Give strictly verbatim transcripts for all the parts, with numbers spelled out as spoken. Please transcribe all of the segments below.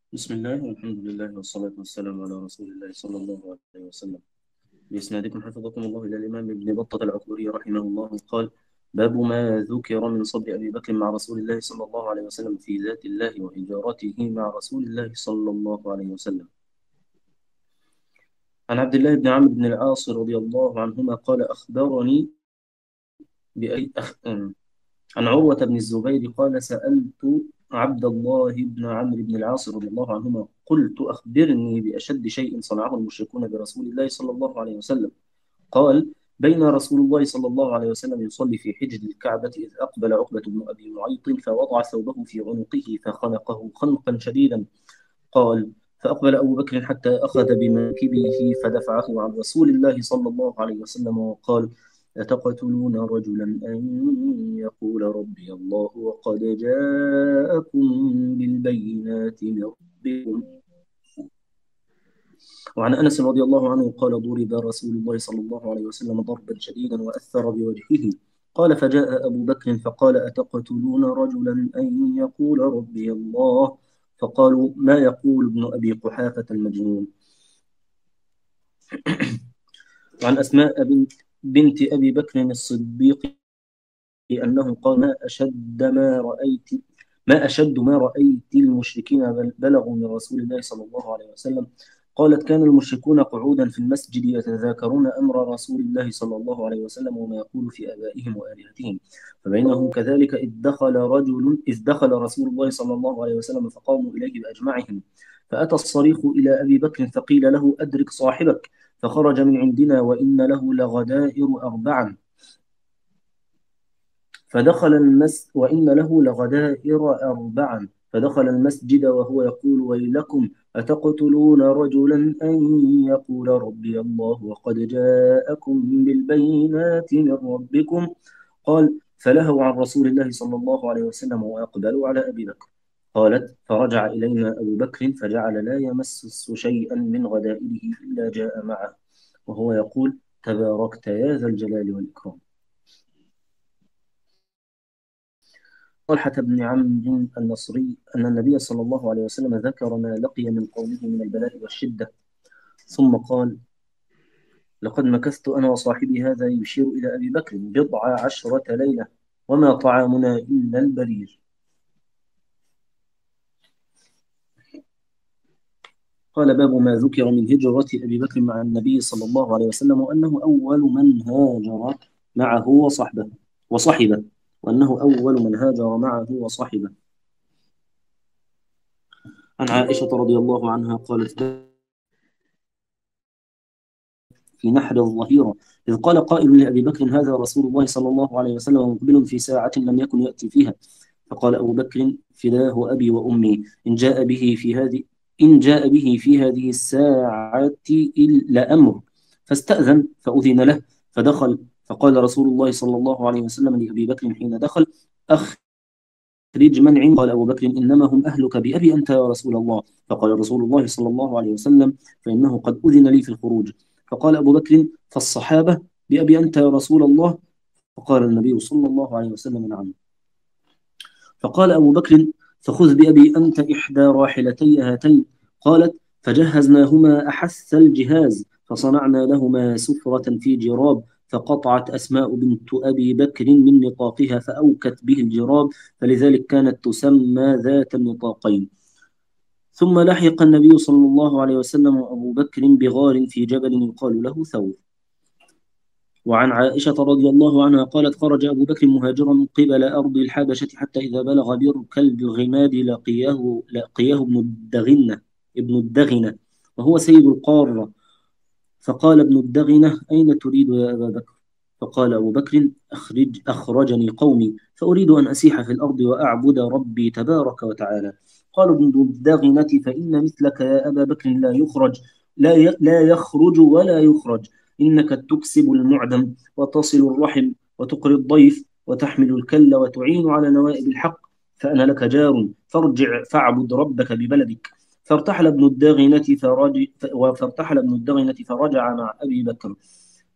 بسم الله والحمد لله والصلاة والسلام على رسول الله صلى الله عليه وسلم. بإسنادكم حفظكم الله إلى الإمام ابن بطة العكبري رحمه الله قال: باب ما ذكر من صبر أبي بكر مع رسول الله صلى الله عليه وسلم في ذات الله وإجارته مع رسول الله صلى الله عليه وسلم. عن عبد الله بن عمرو بن العاص رضي الله عنهما قال: أخبرني بأي أخ... عن عروة بن الزبير قال: سألت عبد الله بن عمرو بن العاص رضي الله عنهما قلت: أخبرني بأشد شيء صنعه المشركون برسول الله صلى الله عليه وسلم. قال: بين رسول الله صلى الله عليه وسلم يصلي في حجر الكعبة إذ أقبل عقبة بن أبي معيط فوضع ثوبه في عنقه فخنقه خنقا شديدا. قال: فأقبل أبو بكر حتى أخذ بمنكبه فدفعه عن رسول الله صلى الله عليه وسلم وقال: أتقتلون رجلا أن يقول ربي الله وقد جاءكم بالبينات من ربكم. وعن أنس رضي الله عنه قال: ضرب رسول الله صلى الله عليه وسلم ضربا شديدا وأثر بوجهه. قال: فجاء أبو بكر فقال: أتقتلون رجلا أن يقول ربي الله؟ فقالوا: ما يقول ابن أبي قحافة المجنون. وعن أسماء بنت, بنت أبي بكر الصديق أنه قال: ما أشد ما رأيت ما أشد ما رأيت المشركين بل- بلغوا من رسول الله صلى الله عليه وسلم. قالت: كان المشركون قعودا في المسجد يتذاكرون أمر رسول الله صلى الله عليه وسلم وما يقول في آبائهم وآلهتهم، فبينهم كذلك إذ دخل رجل إذ دخل رسول الله صلى الله عليه وسلم فقاموا إليه بأجمعهم، فأتى الصريخ إلى أبي بكر فقيل له: أدرك صاحبك، فخرج من عندنا وإن له لغدائر أربعا. فدخل المس وإن له لغدائر أربعا فدخل المسجد وهو يقول: ويلكم، أتقتلون رجلا أن يقول ربي الله وقد جاءكم بالبينات من ربكم؟ قال: فلهوا عن رسول الله صلى الله عليه وسلم وأقبلوا على أبي بكر. قالت: فرجع إلينا أبو بكر فجعل لا يمس شيئا من غدائره إلا جاء معه وهو يقول: تباركت يا ذا الجلال والإكرام. طلحة بن عمرو النصري أن النبي صلى الله عليه وسلم ذكر ما لقي من قومه من البلاء والشدة، ثم قال: لقد مكثت أنا وصاحبي هذا، يشير إلى أبي بكر، بضع عشرة ليلة وما طعامنا إلا البرير. قال: باب ما ذكر من هجرة أبي بكر مع النبي صلى الله عليه وسلم وأنه أول من هاجر معه وصحبه وصحبه وأنه أول من هاجر معه وصحبه. عن عائشة رضي الله عنها قالت: في نحر الظهيرة إذ قال قائل لأبي بكر: هذا رسول الله صلى الله عليه وسلم مقبل في ساعة لم يكن يأتي فيها. فقال أبو بكر: فداه أبي وأمي، إن جاء به في هذه إن جاء به في هذه الساعة إلا أمر. فاستأذن فأذن له فدخل، فقال رسول الله صلى الله عليه وسلم لأبي بكر حين دخل: أخرج من عند. قال أبو بكر: إنما هم أهلك بأبي أنت يا رسول الله. فقال رسول الله صلى الله عليه وسلم: فإنه قد أذن لي في الخروج. فقال أبو بكر: فالصحابة بأبي أنت يا رسول الله؟ فقال النبي صلى الله عليه وسلم: نعم. فقال أبو بكر: فخذ بأبي أنت إحدى راحلتي هاتين. قالت: فجهزناهما أحس الجهاز فصنعنا لهما سفرة في جراب، فقطعت أسماء بنت أبي بكر من نطاقها فأوكت به الجراب، فلذلك كانت تسمى ذات النطاقين. ثم لحق النبي صلى الله عليه وسلم وأبو بكر بغار في جبل يقال له ثور. وعن عائشة رضي الله عنها قالت: خرج أبو بكر مهاجرا قبل أرض الحبشة حتى إذا بلغ برك الغماد لقياه لقياه ابن الدغنة ابن الدغنة وهو سيد القارة. فقال ابن الدغنة: أين تريد يا أبا بكر؟ فقال أبو بكر: أخرج أخرجني قومي فأريد أن أسيح في الأرض وأعبد ربي تبارك وتعالى. قال ابن الدغنة: فإن مثلك يا أبا بكر لا يخرج لا ي- لا يخرج ولا يخرج، إنك تكسب المعدم وتصل الرحم وتقري الضيف وتحمل الكل وتعين على نوائب الحق، فأنا لك جار، فارجع فاعبد ربك ببلدك. فارتحل ابن الداغنة فرج... فارتحل ابن الداغنة فرجع مع أبي بكر،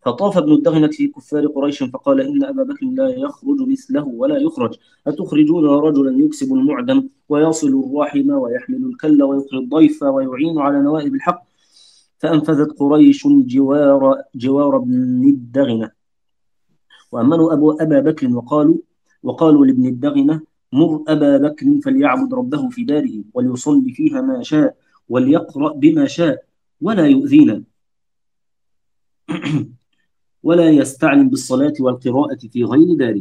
فطاف ابن الدغنة في كفار قريش فقال إن أبا بكر لا يخرج مثله ولا يخرج، أتخرجون رجلا يكسب المعدم ويصل الرحم ويحمل الكل ويقري الضيف ويعين على نوائب الحق؟ فأنفذت قريش جوار جوار ابن الدغنة وأمنوا أبو أبا بكر وقالوا وقالوا لابن الدغنة: مر أبا بكر فليعبد ربه في داره وليصلي فيها ما شاء وليقرأ بما شاء ولا يؤذينا ولا يستعلم بالصلاة والقراءة في غير داره.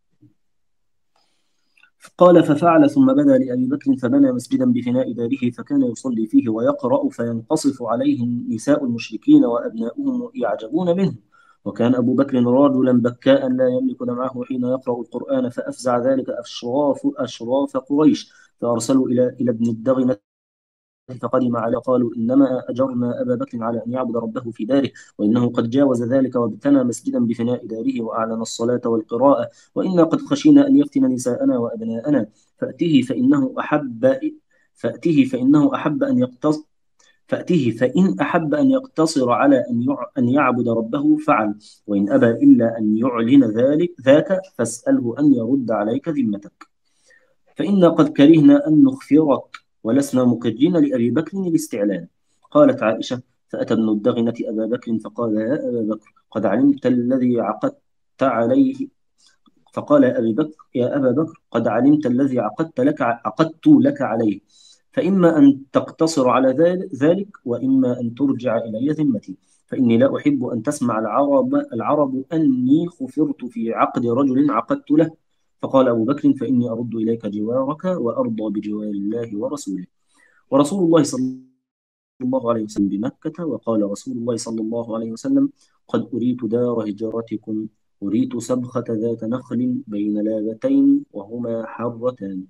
قال ففعل ثم بدا لأبي بكر فبنى مسجدا بفناء داره فكان يصلي فيه ويقرأ فينقصف عليه نساء المشركين وأبناؤهم يعجبون منه. وكان أبو بكر رجلا بكاء لا يملك دمعه حين يقرأ القرآن فأفزع ذلك أشراف أشراف قريش فأرسلوا إلى إلى ابن الدغنة فقدم على قالوا إنما أجرنا أبا بكر على أن يعبد ربه في داره وإنه قد جاوز ذلك وابتنى مسجدا بفناء داره وأعلن الصلاة والقراءة وإنا قد خشينا أن يفتن نساءنا وأبناءنا فأته فإنه أحب فأته فإنه أحب أن يقتص فأته فإن أحب أن يقتصر على أن أن يعبد ربه فعل وإن أبى إلا أن يعلن ذلك ذاك فاسأله أن يرد عليك ذمتك فإنا قد كرهنا أن نخفرك ولسنا مقرين لأبي بكر الاستعلان. قالت عائشة: فأتى ابن الدغنة أبا بكر فقال: يا أبا بكر قد علمت الذي عقدت عليه فقال يا أبي بكر يا أبا بكر قد علمت الذي عقدت لك عقدت لك عليه فإما أن تقتصر على ذلك وإما أن ترجع إلي ذمتي فإني لا أحب أن تسمع العرب العرب أني خفرت في عقد رجل عقدت له. فقال أبو بكر: فإني أرد إليك جوارك وأرضى بجوار الله ورسوله. ورسول الله صلى الله عليه وسلم بمكة وقال رسول الله صلى الله عليه وسلم: قد أريت دار هجرتكم أريت سبخة ذات نخل بين لابتين وهما حرتان.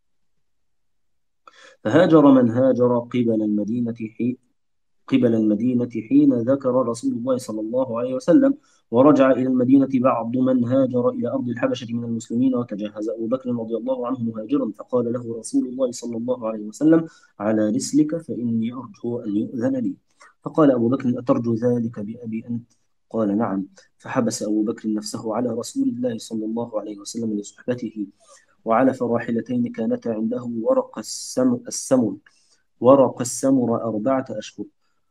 فهاجر من هاجر قبل المدينة حين قبل المدينة حين ذكر رسول الله صلى الله عليه وسلم ورجع إلى المدينة بعض من هاجر إلى أرض الحبشة من المسلمين وتجهز أبو بكر رضي الله عنه مهاجرا فقال له رسول الله صلى الله عليه وسلم: على رسلك فإني أرجو أن يؤذن لي. فقال أبو بكر: أترجو ذلك بأبي أنت؟ قال: نعم. فحبس أبو بكر نفسه على رسول الله صلى الله عليه وسلم لصحبته وعلف راحلتين كانتا عنده ورق السمر, السمر ورق السمر أربعة أشهر.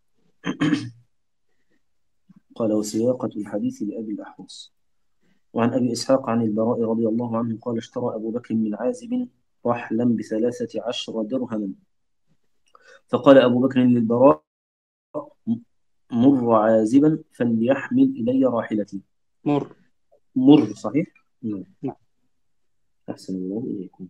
قال: وسياقة الحديث لأبي الأحوص. وعن أبي إسحاق عن البراء رضي الله عنه قال: اشترى أبو بكر من عازب رحلا بثلاثة عشر درهما فقال أبو بكر للبراء: مر عازبا فليحمل إلي راحلتي. مر مر صحيح؟ نعم. أحسن الله إليكم.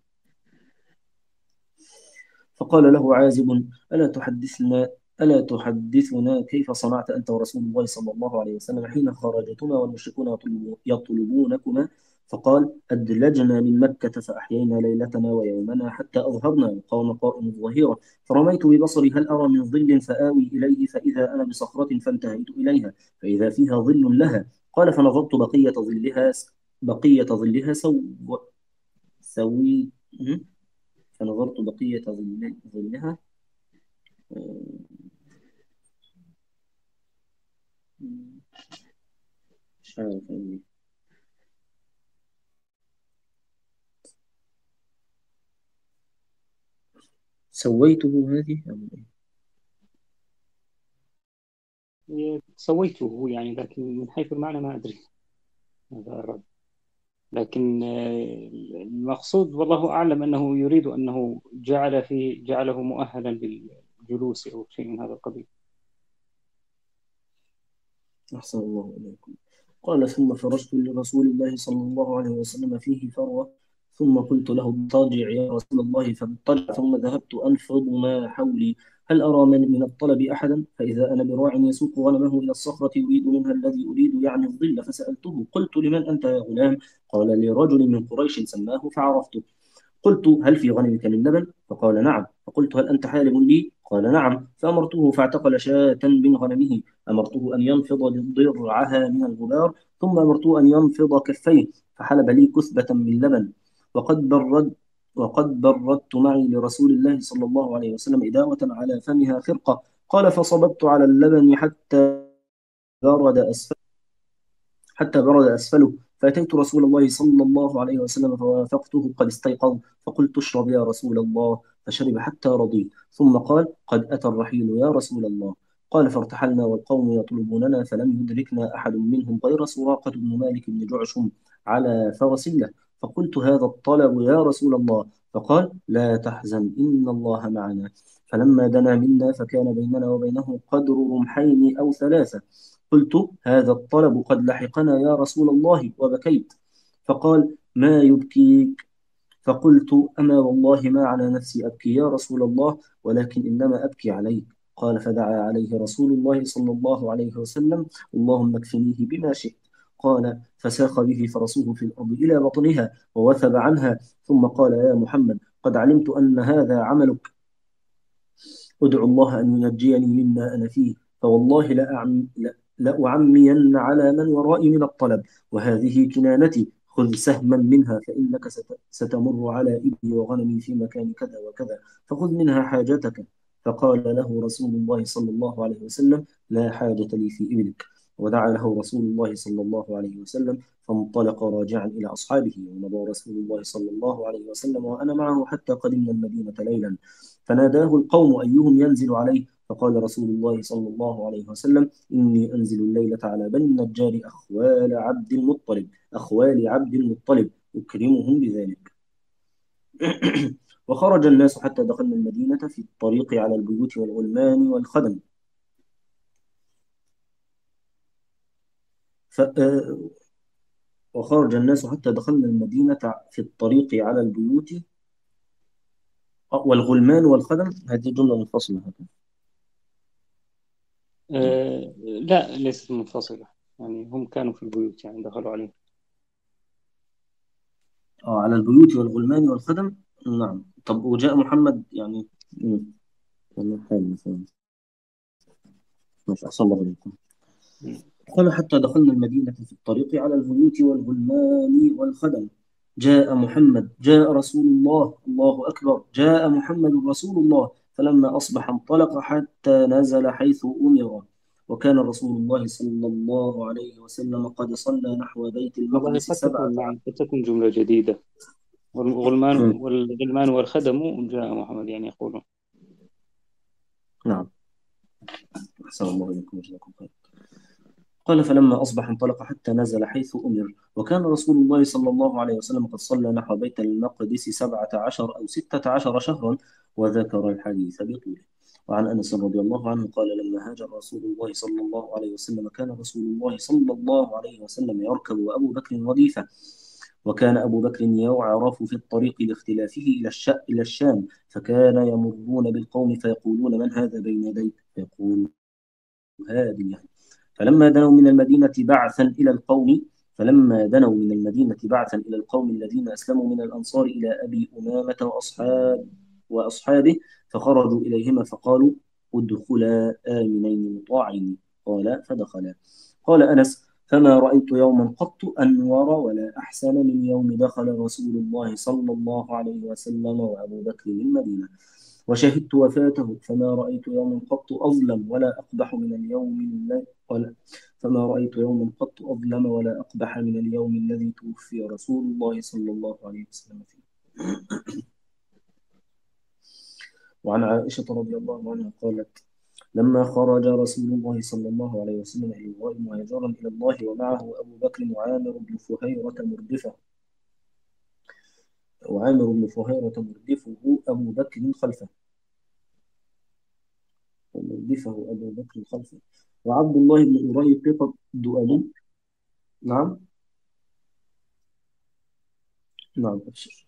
فقال له عازب: ألا تحدثنا ألا تحدثنا كيف صنعت أنت ورسول الله صلى الله عليه وسلم حين خرجتما والمشركون يطلبونكما؟ فقال: أدلجنا من مكة فأحيينا ليلتنا ويومنا حتى أظهرنا وقام قائم الظهيرة فرميت ببصري هل أرى من ظل فآوي إليه فإذا أنا بصخرة فانتهيت إليها فإذا فيها ظل لها. قال: فنظرت بقية ظلها بقية ظلها سو سوي فنظرت بقية ظل... ظلها مش عارف يعني. سويته هذه أم إيه؟ سويته يعني، لكن من حيث المعنى ما أدري ماذا أراد، لكن المقصود والله أعلم أنه يريد أنه جعل في جعله مؤهلا للجلوس أو شيء من هذا القبيل. أحسن الله إليكم. قال: ثم فرجت لرسول الله صلى الله عليه وسلم فيه فروة ثم قلت له: اضطجع يا رسول الله فاضطجع ثم ذهبت أنفض ما حولي هل أرى من من الطلب أحدا؟ فإذا أنا براع يسوق غنمه إلى الصخرة يريد منها الذي أريد يعني الظل فسألته قلت: لمن أنت يا غلام؟ قال: لرجل من قريش سماه فعرفته. قلت: هل في غنمك من لبن؟ فقال: نعم. فقلت: هل أنت حالب لي؟ قال: نعم. فأمرته فاعتقل شاة من غنمه أمرته أن ينفض ضرعها من الغبار ثم أمرته أن ينفض كفيه فحلب لي كثبة من لبن وقد برد وقد بردت معي لرسول الله صلى الله عليه وسلم إداوة على فمها خرقة. قال: فصببت على اللبن حتى برد أسفل حتى برد أسفله، فأتيت رسول الله صلى الله عليه وسلم فوافقته قد استيقظ، فقلت اشرب يا رسول الله، فشرب حتى رضيت، ثم قال قد أتى الرحيل يا رسول الله. قال فارتحلنا والقوم يطلبوننا، فلم يدركنا أحد منهم غير سراقة بن مالك بن جعشم على فرس له، فقلت هذا الطلب يا رسول الله، فقال لا تحزن إن الله معنا. فلما دنا منا فكان بيننا وبينه قدر رمحين أو ثلاثة، قلت هذا الطلب قد لحقنا يا رسول الله، وبكيت. فقال ما يبكيك؟ فقلت أما والله ما على نفسي أبكي يا رسول الله، ولكن إنما أبكي عليك. قال فدعا عليه رسول الله صلى الله عليه وسلم اللهم اكفنيه بما شئت. قال فساق به فرسه في الأرض إلى بطنها ووثب عنها، ثم قال يا محمد قد علمت أن هذا عملك، ادعو الله أن ينجيني مما أنا فيه، فوالله لأعم لأعمين على من ورائي من الطلب، وهذه كنانتي، خذ سهما منها فإنك ستمر على إبلي وغنمي في مكان كذا وكذا، فخذ منها حاجتك. فقال له رسول الله صلى الله عليه وسلم لا حاجة لي في إبلك. ودعا له رسول الله صلى الله عليه وسلم، فانطلق راجعا إلى أصحابه، ومضى رسول الله صلى الله عليه وسلم وأنا معه حتى قدمنا المدينة ليلا، فناداه القوم أيهم ينزل عليه، فقال رسول الله صلى الله عليه وسلم إني أنزل الليلة على بني النجار أخوال عبد المطلب أخوال عبد المطلب أكرمهم بذلك. وخرج الناس حتى دخلنا المدينة في الطريق على البيوت والغلمان والخدم. ف... وخرج الناس حتى دخلنا المدينة في الطريق على البيوت والغلمان والخدم. هذه جملة منفصلة هكذا. آه لا ليست منفصلة، يعني هم كانوا في البيوت يعني دخلوا عليهم. آه على البيوت والغلمان والخدم. نعم. طب وجاء محمد يعني مثلا مش أحسن الله عليكم. قال حتى دخلنا المدينة في الطريق على البيوت والغلمان والخدم. جاء محمد جاء رسول الله الله أكبر جاء محمد رسول الله. فلما أصبح انطلق حتى نزل حيث أمر. وكان رسول الله صلى الله عليه وسلم قد صلى نحو بيت والله المقدس قد سبعة. تكون نعم قد تكون جملة جديدة. والغلمان م. والغلمان والخدم جاء محمد يعني يقولون. نعم. أحسن الله إليكم وجزاكم خير. قال فلما أصبح انطلق حتى نزل حيث أمر. وكان رسول الله صلى الله عليه وسلم قد صلى نحو بيت المقدس سبعة عشر أو ستة عشر شهرا، وذكر الحديث بطوله. وعن أنس رضي الله عنه قال لما هاجر رسول الله صلى الله عليه وسلم كان رسول الله صلى الله عليه وسلم يركب وأبو بكر رديفه، وكان أبو بكر يعرف في الطريق لاختلافه إلى الش... إلى الشام، فكان يمرون بالقوم فيقولون من هذا بين يديك؟ فيقول هذه يعني. فلما دنوا من المدينة بعثا إلى القوم فلما دنوا من المدينة بعثا إلى القوم الذين أسلموا من الأنصار إلى أبي أمامة وأصحاب وأصحابه، فخرجوا إليهما فقالوا ادخلا آمنين مطاعين. قال فدخلا. قال أنس فما رأيت يوما قط أنور ولا أحسن من يوم دخل رسول الله صلى الله عليه وسلم وأبو بكر المدينة، وشهدت وفاته، فما رأيت يوما قط أظلم ولا أقبح من اليوم الذي ولا فما رأيت يوما قط أظلم ولا أقبح من اليوم الذي توفي رسول الله صلى الله عليه وسلم فيه. وعن عائشة رضي الله عنها قالت لما خرج رسول الله صلى الله عليه وسلم إلى مهاجرا إلى الله ومعه أبو بكر وعامر بن فهيرة مردفه وعامر بن فهيرة مردفه أبو بكر خلفه ومردفه أبو بكر خلفه وعبد الله بن أريقط الدؤلي. نعم نعم أبشر.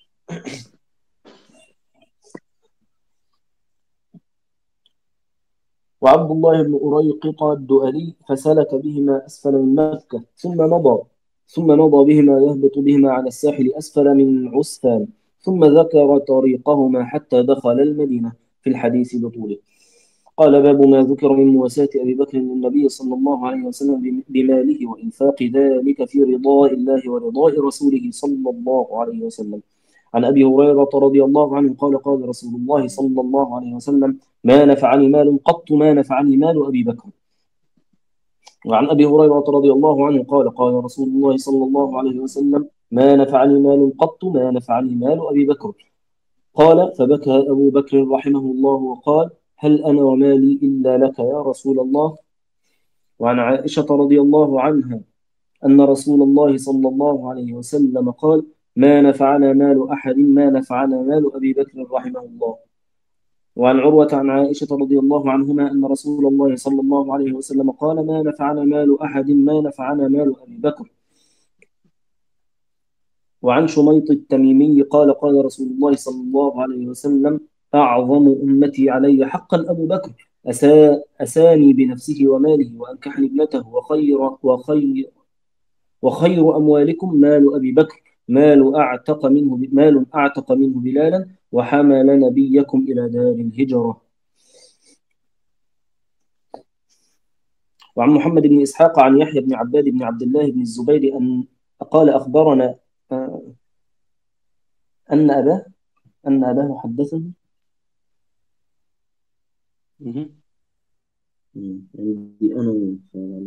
وعبد الله بن أريقط الدؤلي فسلك بهما أسفل من مكة ثم مضى ثم مضى بهما يهبط بهما على الساحل أسفل من عسفان، ثم ذكر طريقهما حتى دخل المدينة في الحديث بطوله. قال باب ما ذكر من مواساة أبي بكر للنبي صلى الله عليه وسلم بماله وإنفاق ذلك في رضاء الله ورضاء رسوله صلى الله عليه وسلم. عن أبي هريرة رضي الله عنه قال قال رسول الله صلى الله عليه وسلم ما نفعني مال قط ما نفعني مال أبي بكر. وعن أبي هريرة رضي الله عنه قال قال رسول الله صلى الله عليه وسلم ما نفعني مال قط ما نفعني مال أبي بكر. قال فبكى أبو بكر رحمه الله وقال هل أنا ومالي إلا لك يا رسول الله. وعن عائشة رضي الله عنها أن رسول الله صلى الله عليه وسلم قال ما نفعنا مال أحد ما نفعنا مال أبي بكر رحمه الله. وعن عروة عن عائشة رضي الله عنهما أن رسول الله صلى الله عليه وسلم قال ما نفعنا مال أحد ما نفعنا مال أبي بكر. وعن شميط التميمي قال قال رسول الله صلى الله عليه وسلم أعظم أمتي علي حقا أبو بكر أسا أساني بنفسه وماله وأنكحني ابنته وخير وخير وخير أموالكم مال أبي بكر مال أعتق منه مال أعتق منه بلالا وحمل نبيكم إلى دار الهجرة. وعن محمد بن إسحاق عن يحيى بن عباد بن عبد الله بن الزبير أن قال أخبرنا آه، أن أباه أن أباه حدثه مهم. يعني دي أنا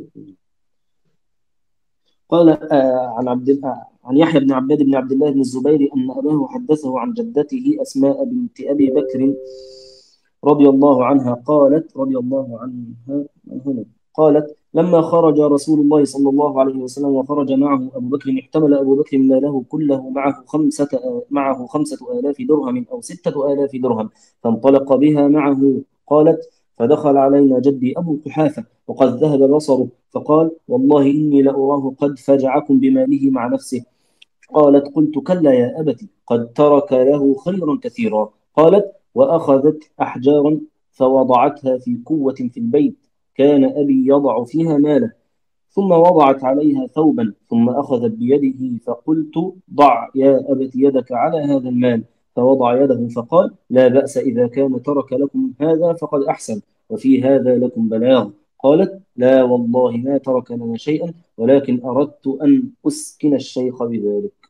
قال آه، عن عبد آه، عن يحيى بن عباد بن عبد الله بن الزبير أن أباه حدثه عن جدته أسماء بنت أبي بكر رضي الله عنها قالت رضي الله عنها هنا قالت لما خرج رسول الله صلى الله عليه وسلم وخرج معه أبو بكر احتمل أبو بكر ماله كله معه خمسة آ- معه خمسة آلاف درهم أو ستة آلاف درهم فانطلق بها معه. قالت فدخل علينا جدي أبو قحافة وقد ذهب بصره فقال والله إني لأراه قد فجعكم بماله مع نفسه. قالت قلت كلا يا أبت قد ترك له خيرا كثيرا. قالت وأخذت أحجارا فوضعتها في قوة في البيت كان أبي يضع فيها ماله ثم وضعت عليها ثوبا ثم أخذت بيده فقلت ضع يا أبت يدك على هذا المال فوضع يده فقال لا بأس إذا كان ترك لكم هذا فقد أحسن وفي هذا لكم بلاغ. قالت لا والله ما ترك لنا شيئا ولكن أردت أن أسكن الشيخ بذلك.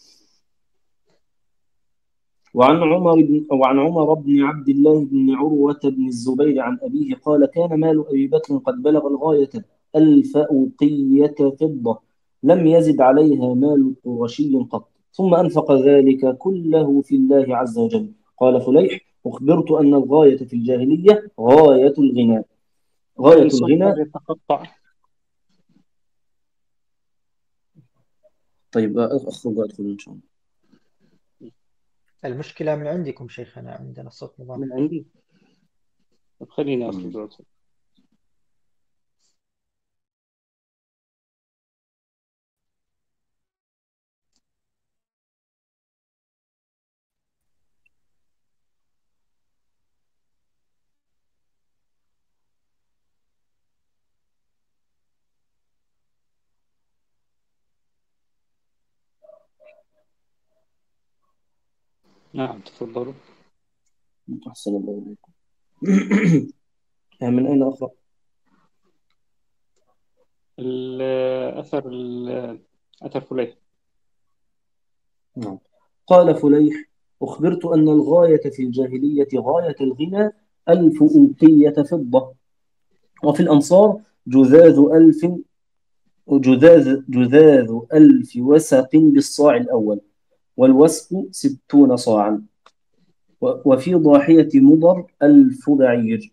وعن عمر بن وعن عمر بن عبد الله بن عروة بن الزبير عن أبيه قال كان مال أبي بكر قد بلغ الغاية ألف أوقية فضة لم يزد عليها مال قرشي قط ثم أنفق ذلك كله في الله عز وجل. قال فليح أخبرت أن الغاية في الجاهلية غاية الغنى غاية الصوت الغنى. يتقطع. طيب أخرج وأدخل إن شاء الله. المشكلة من عندكم شيخنا، عندنا الصوت نظام. من عندي. طب خليني مم. أخرج وأدخل. نعم تفضلوا. أحسن الله إليكم. من أين أقرأ؟ الأثر أثر فليح. نعم. قال فليح أخبرت أن الغاية في الجاهلية غاية الغنى ألف أوقية فضة وفي الأمصار جذاذ ألف جذاذ جذاذ ألف وسق بالصاع الأول والوسق ستون صاعا وفي ضاحية مضر ألف بعير.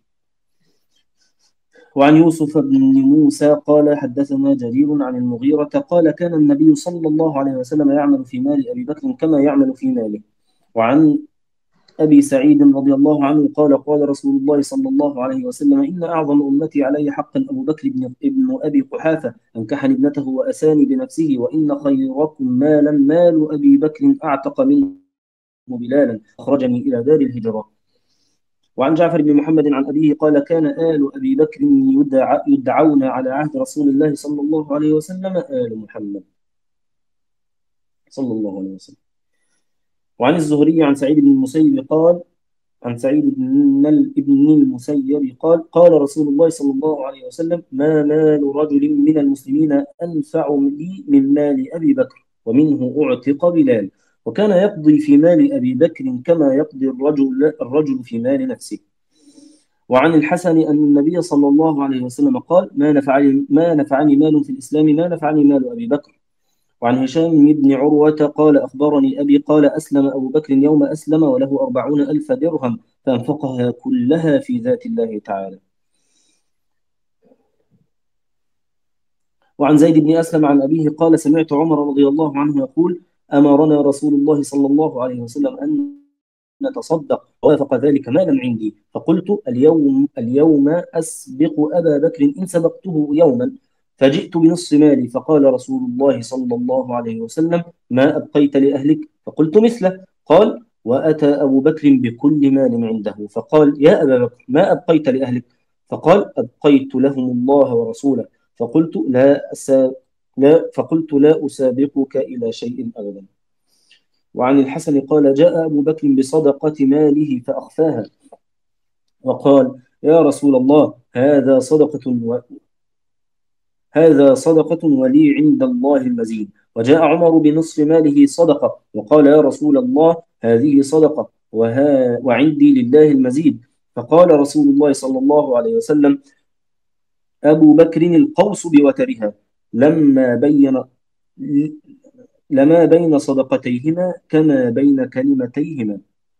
وعن يوسف بن موسى قال حدثنا جرير عن المغيرة قال كان النبي صلى الله عليه وسلم يعمل في مال أبي بكر كما يعمل في ماله. وعن أبي سعيد رضي الله عنه قال قال رسول الله صلى الله عليه وسلم إن أعظم أمتي علي حقا أبو بكر بن ابن أبي قحافة أنكحني ابنته وأساني بنفسه وإن خيركم مالا مال أبي بكر أعتق منه بلالا أخرجني إلى دار الهجرة. وعن جعفر بن محمد عن أبيه قال كان آل أبي بكر يدع يدعون على عهد رسول الله صلى الله عليه وسلم آل محمد صلى الله عليه وسلم. وعن الزهري عن سعيد بن المسيب قال عن سعيد بن ابن المسيب قال قال رسول الله صلى الله عليه وسلم ما مال رجل من المسلمين أنفع لي من مال أبي بكر ومنه أعتق بلال وكان يقضي في مال أبي بكر كما يقضي الرجل الرجل في مال نفسه. وعن الحسن أن النبي صلى الله عليه وسلم قال ما نفعني ما نفعني مال في الإسلام ما نفعني مال أبي بكر. وعن هشام بن عروة قال أخبرني أبي قال أسلم أبو بكر يوم أسلم وله أربعون ألف درهم فأنفقها كلها في ذات الله تعالى. وعن زيد بن أسلم عن أبيه قال سمعت عمر رضي الله عنه يقول أمرنا رسول الله صلى الله عليه وسلم أن نتصدق ووافق ذلك مالا عندي فقلت اليوم اليوم أسبق أبا بكر إن سبقته يوما فجئت بنصف مالي فقال رسول الله صلى الله عليه وسلم ما أبقيت لأهلك فقلت مثله قال وأتى أبو بكر بكل مال عنده فقال يا أبا بكر ما أبقيت لأهلك فقال أبقيت لهم الله ورسوله فقلت لا أسا لا فقلت لا أسابقك إلى شيء أبدا. وعن الحسن قال جاء أبو بكر بصدقة ماله فأخفاها وقال يا رسول الله هذا صدقة و... هذا صدقة ولي عند الله المزيد. وجاء عمر بنصف ماله صدقة وقال يا رسول الله هذه صدقة وها... وعندي لله المزيد. فقال رسول الله صلى الله عليه وسلم أبو بكر القوس بوترها لما بين لما بين صدقتيهما كما بين كلمتيهما.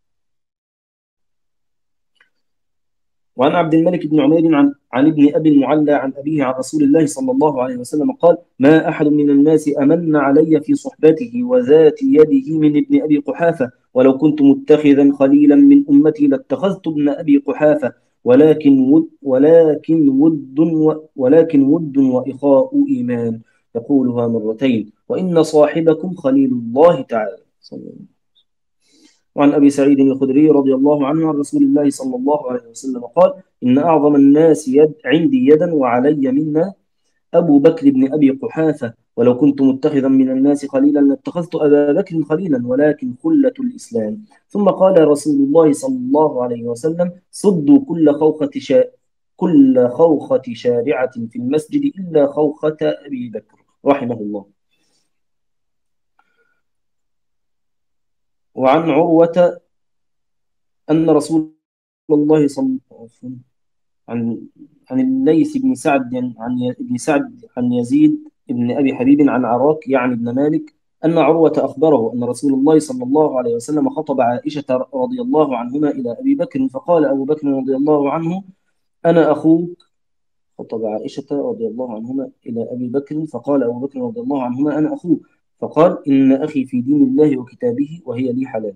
وعن عبد الملك بن عمير عن, عن ابن أبي المعلى عن أبيه عن رسول الله صلى الله عليه وسلم قال ما أحد من الناس أمن علي في صحبته وذات يده من ابن أبي قحافة ولو كنت متخذا خليلا من أمتي لاتخذت ابن أبي قحافة ولكن ود ولكن ود ولكن ود وإخاء إيمان يقولها مرتين وإن صاحبكم خليل الله تعالى. وعن أبي سعيد الخدري رضي الله عنه عن رسول الله صلى الله عليه وسلم قال إن أعظم الناس يد عندي يدا وعلي منا أبو بكر بن أبي قحافة ولو كنت متخذا من الناس خليلا لاتخذت أبا بكر خليلا ولكن خلة الإسلام. ثم قال رسول الله صلى الله عليه وسلم صدوا كل خوخة شا... كل خوخة شارعة في المسجد إلا خوخة أبي بكر رحمه الله. وعن عروة أن رسول الله صلى الله عليه وسلم عن عن الليث بن سعد عن ابن سعد عن يزيد بن أبي حبيب عن عراك يعني ابن مالك أن عروة أخبره أن رسول الله صلى الله عليه وسلم خطب عائشة رضي الله عنهما إلى أبي بكر فقال أبو بكر رضي الله عنه أنا أخوك. خطب عائشة رضي الله عنهما إلى أبي بكر فقال أبو بكر رضي الله عنهما أنا أخوك فقال إن أخي في دين الله وكتابه وهي لي حلال.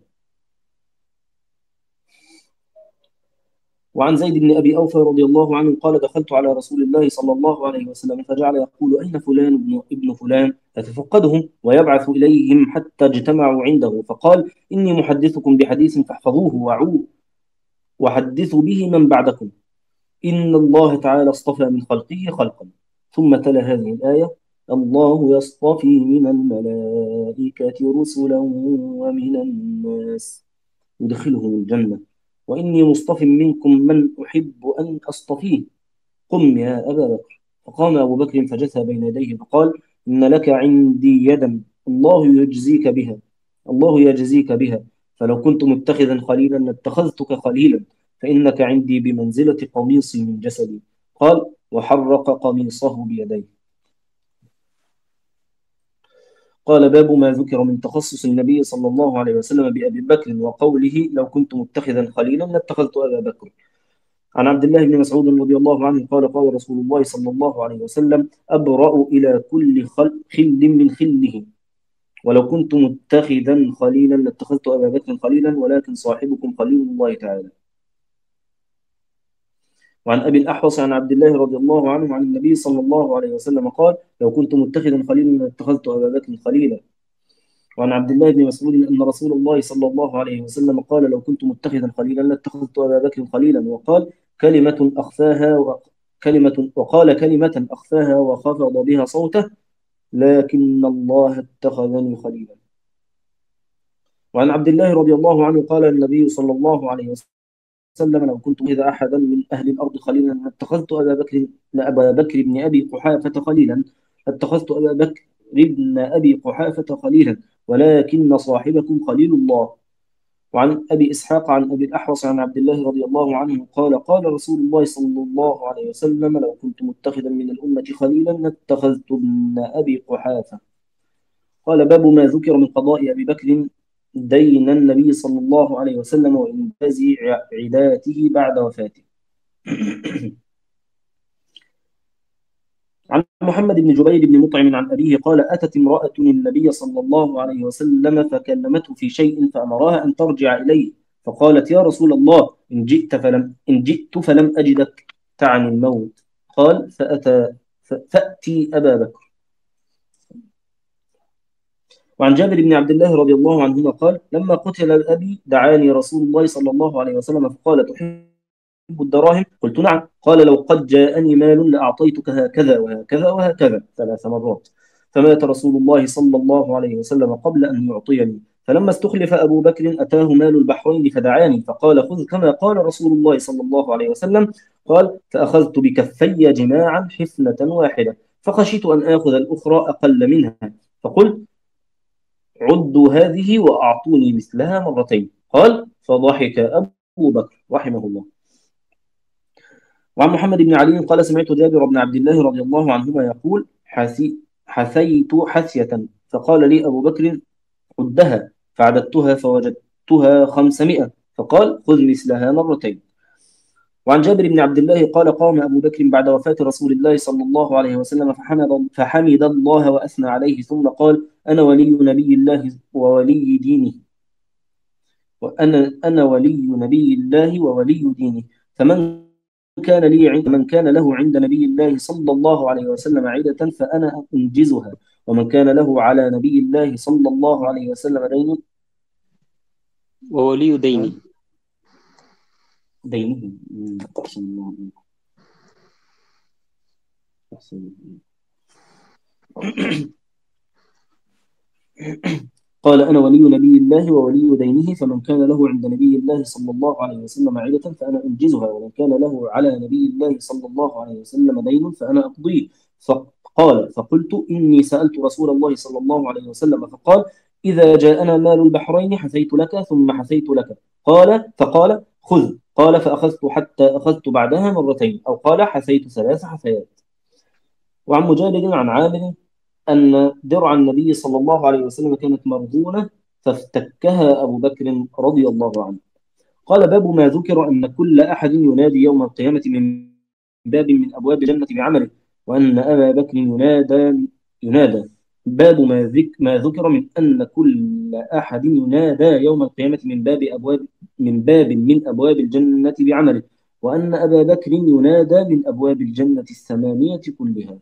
وعن زيد بن أبي أوفى رضي الله عنه قال دخلت على رسول الله صلى الله عليه وسلم فجعل يقول أين فلان ابن, ابن فلان فتفقدهم ويبعث إليهم حتى اجتمعوا عنده فقال إني محدثكم بحديث فاحفظوه وعوه وحدثوا به من بعدكم إن الله تعالى اصطفى من خلقه خلقا. ثم تلا هذه الآية الله يصطفي من الملائكة رسلا ومن الناس يدخلهم الجنة وإني مصطف منكم من أحب أن أصطفيه قم يا أبا بكر. فقام أبو بكر فجثى بين يديه فقال إن لك عندي يدا الله يجزيك بها الله يجزيك بها فلو كنت متخذا خليلا لاتخذتك خليلا فإنك عندي بمنزلة قميصي من جسدي. قال وحرق قميصه بيديه. قال باب ما ذكر من تخصص النبي صلى الله عليه وسلم بأبي بكر وقوله لو كنت متخذا خليلا لاتخذت أبا بكر. عن عبد الله بن مسعود رضي الله عنه قال قال رسول الله صلى الله عليه وسلم أبرأ إلى كل خل, خل من خله ولو كنت متخذا خليلا لاتخذت أبا بكر خليلا ولكن صاحبكم خليل الله تعالى. وعن أبي الأحوص عن عبد الله رضي الله عنه عن النبي صلى الله عليه وسلم قال لو كنت متخذا خليلا لاتخذت أبا بكر خليلا. وعن عبد الله بن مسعود أن رسول الله صلى الله عليه وسلم قال لو كنت متخذا خليلا لاتخذت أبا بكر خليلا وقال كلمة أخفاها وكلمة وقال كلمة أخفاها وخفض بها صوته لكن الله اتخذني خليلا. وعن عبد الله رضي الله عنه قال النبي صلى الله عليه وسلم لو كنت إذا أحدا من أهل الأرض خليلا لاتخذت أبا بكر أبا بكر بن أبي قحافة خليلا لاتخذت أبا بكر ابن أبي قحافة خليلا ولكن صاحبكم خليل الله. وعن أبي إسحاق عن أبي الأحوص عن عبد الله رضي الله عنه قال قال رسول الله صلى الله عليه وسلم لو كنت متخذا من الأمة خليلا لاتخذت ابن أبي قحافة. قال باب ما ذكر من قضاء أبي بكر دين النبي صلى الله عليه وسلم وإنجاز عداته بعد وفاته. عن محمد بن جبير بن مطعم عن أبيه قال أتت امرأة النبي صلى الله عليه وسلم فكلمته في شيء فأمرها أن ترجع إليه، فقالت يا رسول الله إن جئت فلم, إن جئت فلم أجدك تعني الموت. قال فأتى فأتي أبا بكر. وعن جابر بن عبد الله رضي الله عنهما قال لما قتل أبي دعاني رسول الله صلى الله عليه وسلم فقال تحب الدراهم؟ قلت نعم. قال لو قد جاءني مال لأعطيتك هكذا وهكذا وهكذا ثلاث مرات. فمات رسول الله صلى الله عليه وسلم قبل أن يعطيني، فلما استخلف أبو بكر أتاه مال البحرين فدعاني فقال خذ كما قال رسول الله صلى الله عليه وسلم. قال فأخذت بكفي جماعا حفنة واحدة فخشيت أن آخذ الأخرى أقل منها، فقلت عدوا هذه وأعطوني مثلها مرتين. قال فضحك أبو بكر رحمه الله. وعن محمد بن علي قال سمعت جابر بن عبد الله رضي الله عنهما يقول حسي حثيت حثية فقال لي أبو بكر عدها، فعددتها فوجدتها خمسمائة، فقال خذ مثلها مرتين. وعن جابر بن عبد الله قال قام أبو بكر بعد وفاة رسول الله صلى الله عليه وسلم فحمد, فحمد الله وأثنى عليه ثم قال أنا ولي نبي الله وولي دينه وأنا أنا ولي نبي الله وولي دينه، فمن كان لي عند من كان له عند نبي الله صلى الله عليه وسلم عدة فأنا أنجزها، ومن كان له على نبي الله صلى الله عليه وسلم دين وولي دينه دينه أحسن الله أحسن. قال أنا ولي نبي الله وولي دينه، فمن كان له عند نبي الله صلى الله عليه وسلم عدة فأنا أنجزها، ومن كان له على نبي الله صلى الله عليه وسلم دين فأنا أقضيه. فقال فقلت إني سألت رسول الله صلى الله عليه وسلم فقال إذا جاءنا مال البحرين حثيت لك ثم حثيت لك. قال فقال خذ. قال فأخذت حتى أخذت بعدها مرتين، أو قال حثيت ثلاث حثيات. وعن مجالد عن عامر أن درع النبي صلى الله عليه وسلم كانت مرهونة فافتكها أبو بكر رضي الله عنه. قال باب ما ذكر أن كل أحد ينادي يوم القيامة من باب من أبواب الجنة بعمله، وأن أبا بكر ينادى ينادى باب ما, ذك ما ذكر من أن كل أحد ينادى يوم القيامة من باب أبواب من باب من أبواب الجنة بعمله، وأن أبا بكر ينادى من أبواب الجنة الثمانية كلها.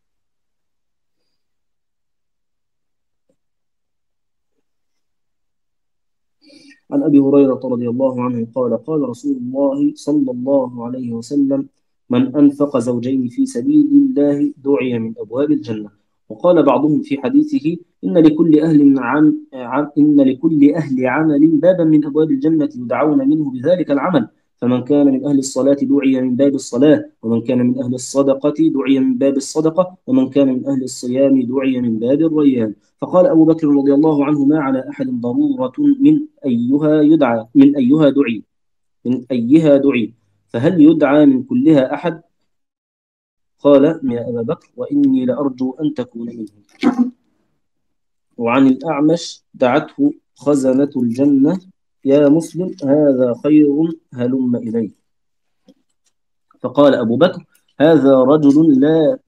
عن أبي هريرة رضي الله عنه قال قال رسول الله صلى الله عليه وسلم من أنفق زوجين في سبيل الله دعي من أبواب الجنة. وقال بعضهم في حديثه إن لكل أهل عن إن لكل أهل عمل بابا من أبواب الجنة يدعون منه بذلك العمل، فمن كان من أهل الصلاة دعي من باب الصلاة، ومن كان من أهل الصدقة دعي من باب الصدقة، ومن كان من أهل الصيام دعي من باب الريان. فقال أبو بكر رضي الله عنه ما على أحد ضرورة من أيها يدعى من أيها دعي من أيها دعي فهل يدعى من كلها أحد؟ قال يا أبا بكر وإني لأرجو أن تكون منهم. وعن الأعمش دعته خزنة الجنة يا مسلم هذا خير هلم إليه. فقال أبو بكر هذا رجل لا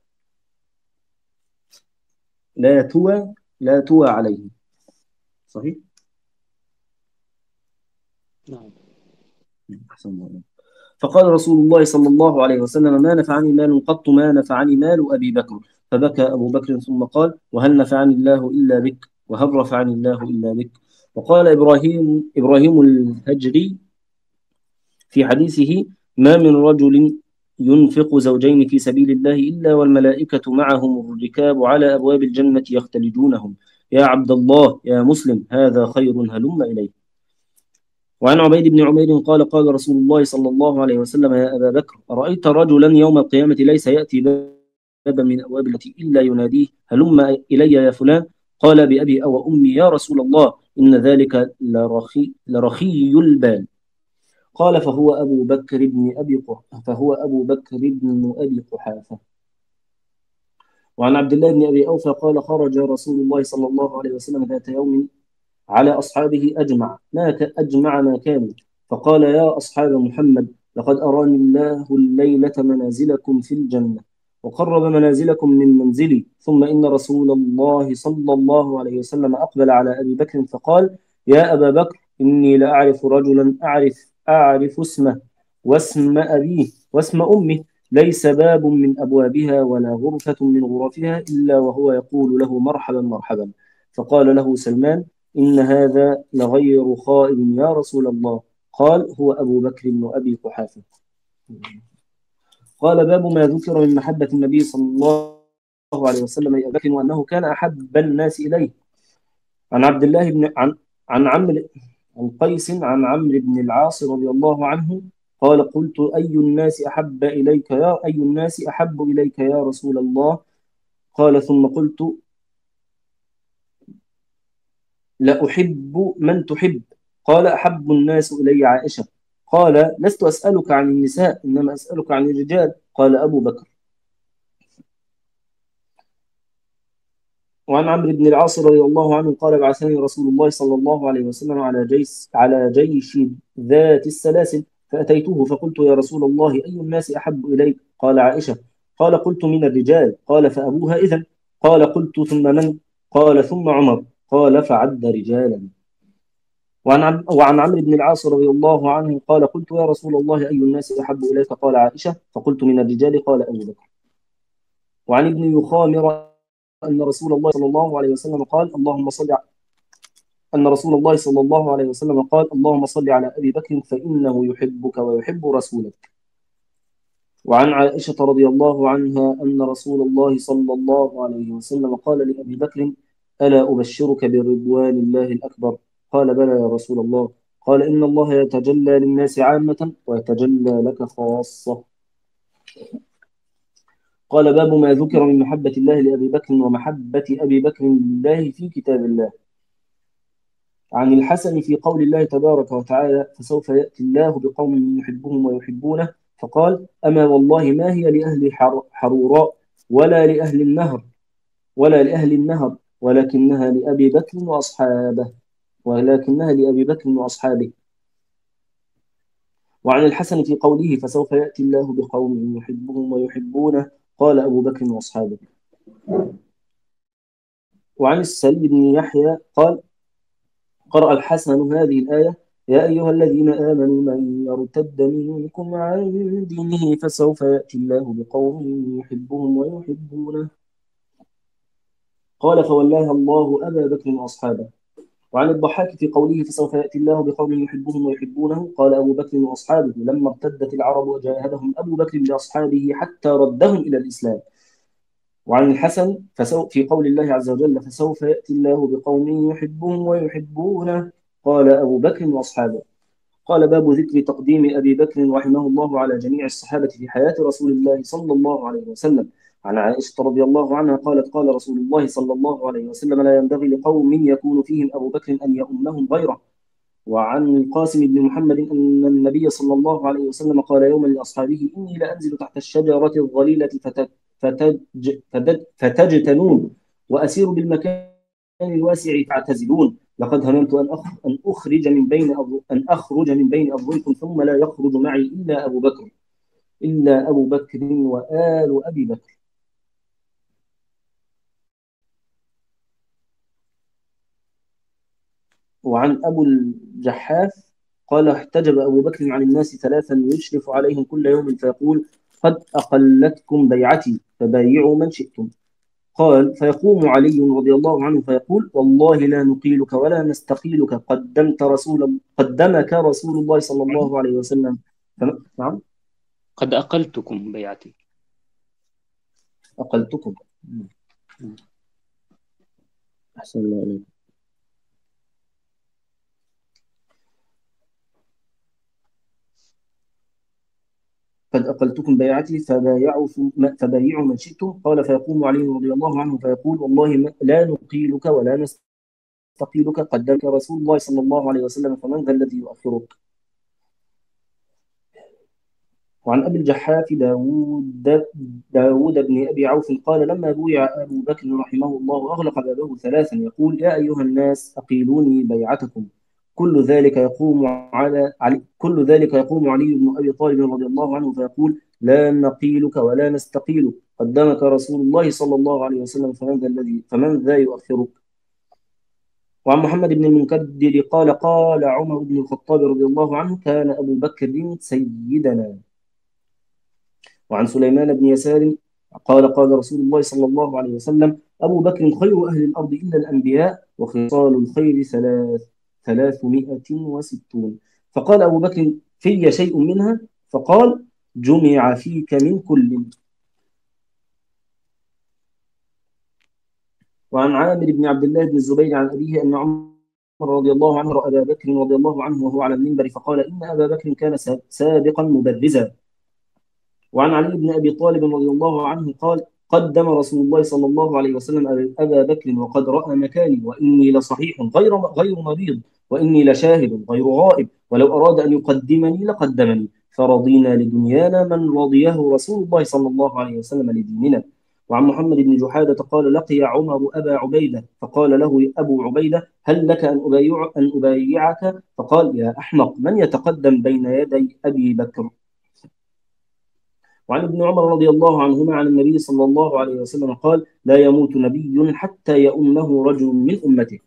لا توى لا توى عليه. صحيح؟ نعم. أحسن الله. فقال رسول الله صلى الله عليه وسلم ما نفعني مال قط ما نفعني مال أبي بكر. فبكى أبو بكر ثم قال وهل نفعني الله إلا بك وهل رفعني الله إلا بك. وقال إبراهيم إبراهيم الهجري في حديثه ما من رجل ينفق زوجين في سبيل الله إلا والملائكة معهم الركاب على أبواب الجنة يختلجونهم يا عبد الله يا مسلم هذا خير هلم إليه. وعن عبيد بن عمير قال قال رسول الله صلى الله عليه وسلم يا أبا بكر أرأيت رجلا يوم القيامة ليس يأتي بابا من أبواب التي إلا يناديه هلم إلي يا فلان. قال بأبي أو أمي يا رسول الله إن ذلك لرخي, لرخي البال. قال فهو أبو بكر بن أبي قح- فهو أبو بكر بن أبي قحافة. وعن عبد الله بن أبي أوفى قال خرج رسول الله صلى الله عليه وسلم ذات يوم على أصحابه أجمع ما ك- أجمع ما كانوا، فقال يا أصحاب محمد لقد أراني الله الليلة منازلكم في الجنة وقرب منازلكم من منزلي. ثم إن رسول الله صلى الله عليه وسلم أقبل على أبي بكر فقال يا أبا بكر إني لأعرف رجلا أعرف أعرف اسمه واسم أبيه واسم أمه، ليس باب من أبوابها ولا غرفة من غرفها إلا وهو يقول له مرحبا مرحبا. فقال له سلمان إن هذا لغير خائب يا رسول الله. قال هو أبو بكر بن أبي قحافة. قال باب ما ذكر من محبة النبي صلى الله عليه وسلم لأبي بكر وأنه كان أحب الناس إليه. عن عبد الله بن عن عن عمرو عن قيس عن عمرو بن العاص رضي الله عنه قال قلت أي الناس أحب إليك يا أي الناس أحب إليك يا رسول الله؟ قال ثم قلت لا أحب من تحب. قال أحب الناس إلي عائشة. قال لست أسألك عن النساء إنما أسألك عن الرجال. قال أبو بكر. وعن عمرو بن العاص رضي الله عنه قال بعثني رسول الله صلى الله عليه وسلم على جيش على جيش ذات السلاسل فأتيته فقلت يا رسول الله أي الناس أحب إليك؟ قال عائشة. قال قلت من الرجال. قال فأبوها إذن. قال قلت ثم من؟ قال ثم عمر. قال فعد رجالا. وعن عم وعن عمرو بن العاص رضي الله عنه قال قلت يا رسول الله أي الناس أحب إليك؟ قال عائشة. فقلت من الرجال. قال أبو بكر. وعن ابن يخامر أن رسول الله صلى الله عليه وسلم قال اللهم صل ع- أن رسول الله صلى الله عليه وسلم قال اللهم صل على أبي بكر فإنه يحبك ويحب رسولك. وعن عائشة رضي الله عنها أن رسول الله صلى الله عليه وسلم قال لأبي بكر ألا أبشرك برضوان الله الأكبر؟ قال بلى يا رسول الله. قال إن الله يتجلى للناس عامة ويتجلى لك خاصة. قال باب ما ذكر من محبة الله لأبي بكر ومحبة أبي بكر لله في كتاب الله. عن الحسن في قول الله تبارك وتعالى فسوف يأتي الله بقوم يحبهم ويحبونه فقال أما والله ما هي لأهل حر- حروراء ولا لأهل النهر ولا لأهل النهر ولكنها لأبي بكر وأصحابه ولكنها لأبي بكر وأصحابه. وعن الحسن في قوله فسوف يأتي الله بقوم يحبهم ويحبونه قال أبو بكر وأصحابه. وعن السلي بن يحيى قال قرأ الحسن هذه الآية يا أيها الذين آمنوا من يرتد منكم عن دينه فسوف يأتي الله بقوم يحبهم ويحبونه قال فولاها الله أبا بكر وأصحابه. وعن الضحاك في قوله فسوف يأتي الله بقوم يحبهم ويحبونه قال أبو بكر وأصحابه لما ارتدت العرب وجاهدهم أبو بكر بأصحابه حتى ردهم إلى الإسلام. وعن الحسن فسو في قول الله عز وجل فسوف يأتي الله بقوم يحبهم ويحبونه قال أبو بكر وأصحابه. قال باب ذكر تقديم أبي بكر رحمه الله على جميع الصحابة في حياة رسول الله صلى الله عليه وسلم. عن عائشة رضي الله عنها قالت قال رسول الله صلى الله عليه وسلم لا ينبغي لقوم يكون فيهم أبو بكر أن يؤمهم غيره. وعن القاسم بن محمد أن النبي صلى الله عليه وسلم قال يوما لأصحابه إني لأنزل تحت الشجرة الظليلة فتت فتج فتج فتجتنون وأسير بالمكان الواسع فاعتزلون لقد هممت أن أخ- أن أخرج من بين أظ- أن أخرج من بين أظهركم ثم لا يخرج معي إلا أبو بكر إلا أبو بكر وآل أبي بكر. وعن أبو الجحاف قال احتجب أبو بكر عن الناس ثلاثا يشرف عليهم كل يوم فيقول قد أقلتكم بيعتي فبايعوا من شئتم. قال فيقوم علي رضي الله عنه فيقول والله لا نقيلك ولا نستقيلك قدمت رسول قدمك رسول الله صلى الله عليه وسلم. فم- نعم قد أقلتكم بيعتي. أقلتكم. أحسن الله عليك. قد أقلتكم بيعتي فبايعوا فبايعوا من شئتم. قال فيقوم علي رضي الله عنه فيقول والله لا نقيلك ولا نستقيلك قدمك رسول الله صلى الله عليه وسلم فمن ذا الذي يؤخرك. وعن أبي الجحاف داود, داود بن أبي عوف قال لما بويع أبو بكر رحمه الله أغلق بابه ثلاثا يقول يا أيها الناس أقيلوني بيعتكم. كل ذلك يقوم على علي كل ذلك يقوم علي بن أبي طالب رضي الله عنه فيقول لا نقيلك ولا نستقيلك قدمك رسول الله صلى الله عليه وسلم فمن ذا الذي فمن ذا يؤخرك. وعن محمد بن المنكدر قال قال عمر بن الخطاب رضي الله عنه كان أبو بكر سيدنا. وعن سليمان بن يسار قال قال رسول الله صلى الله عليه وسلم أبو بكر خير أهل الأرض إلا الأنبياء وخصال الخير ثلاث ثلاثمائة وستون. فقال أبو بكر في شيء منها فقال جمع فيك من كل. وعن عامر بن عبد الله بن الزبير عن أبيه أن عمر رضي الله عنه رأى أبا بكر رضي الله عنه وهو على المنبر فقال إن أبا بكر كان سابقا مبرزا. وعن علي بن أبي طالب رضي الله عنه قال قدم رسول الله صلى الله عليه وسلم أبا بكر وقد رأى مكاني وإني لصحيح غير غير مريض وإني لشاهد غير غائب ولو أراد أن يقدمني لقدمني فرضينا لدنيانا من رضيه رسول الله صلى الله عليه وسلم لديننا. وعن محمد بن جحادة قال لقي عمر أبا عبيدة فقال له أبو عبيدة هل لك أن أبايع أن أبايعك؟ فقال يا أحمق من يتقدم بين يدي أبي بكر. وعن ابن عمر رضي الله عنهما عن النبي صلى الله عليه وسلم قال لا يموت نبي حتى يؤمه رجل من أمته.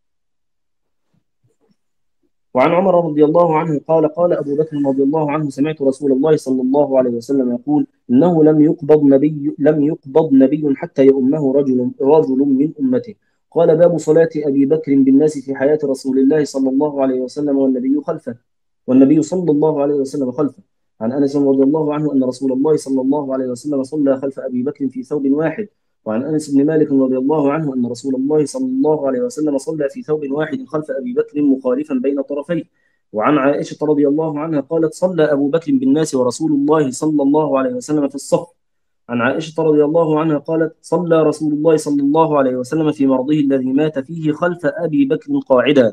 وعن عمر رضي الله عنه قال قال أبو بكر رضي الله عنه سمعت رسول الله صلى الله عليه وسلم يقول إنه لم يقبض نبي لم يقبض نبي حتى يؤمه رجل رجل من أمته. قال باب صلاة أبي بكر بالناس في حياة رسول الله صلى الله عليه وسلم والنبي خلفه والنبي صلى الله عليه وسلم خلفه. عن أنس رضي الله عنه أن رسول الله صلى الله عليه وسلم صلى خلف أبي بكر في ثوب واحد. وعن أنس بن مالك رضي الله عنه أن رسول الله صلى الله عليه وسلم صلى في ثوب واحد خلف أبي بكر مخالفا بين طرفيه. وعن عائشة رضي الله عنها قالت صلى أبو بكر بالناس ورسول الله صلى الله عليه وسلم في الصف. عن عائشة رضي الله عنها قالت صلى رسول الله صلى الله عليه وسلم في مرضه الذي مات فيه خلف أبي بكر قاعدا.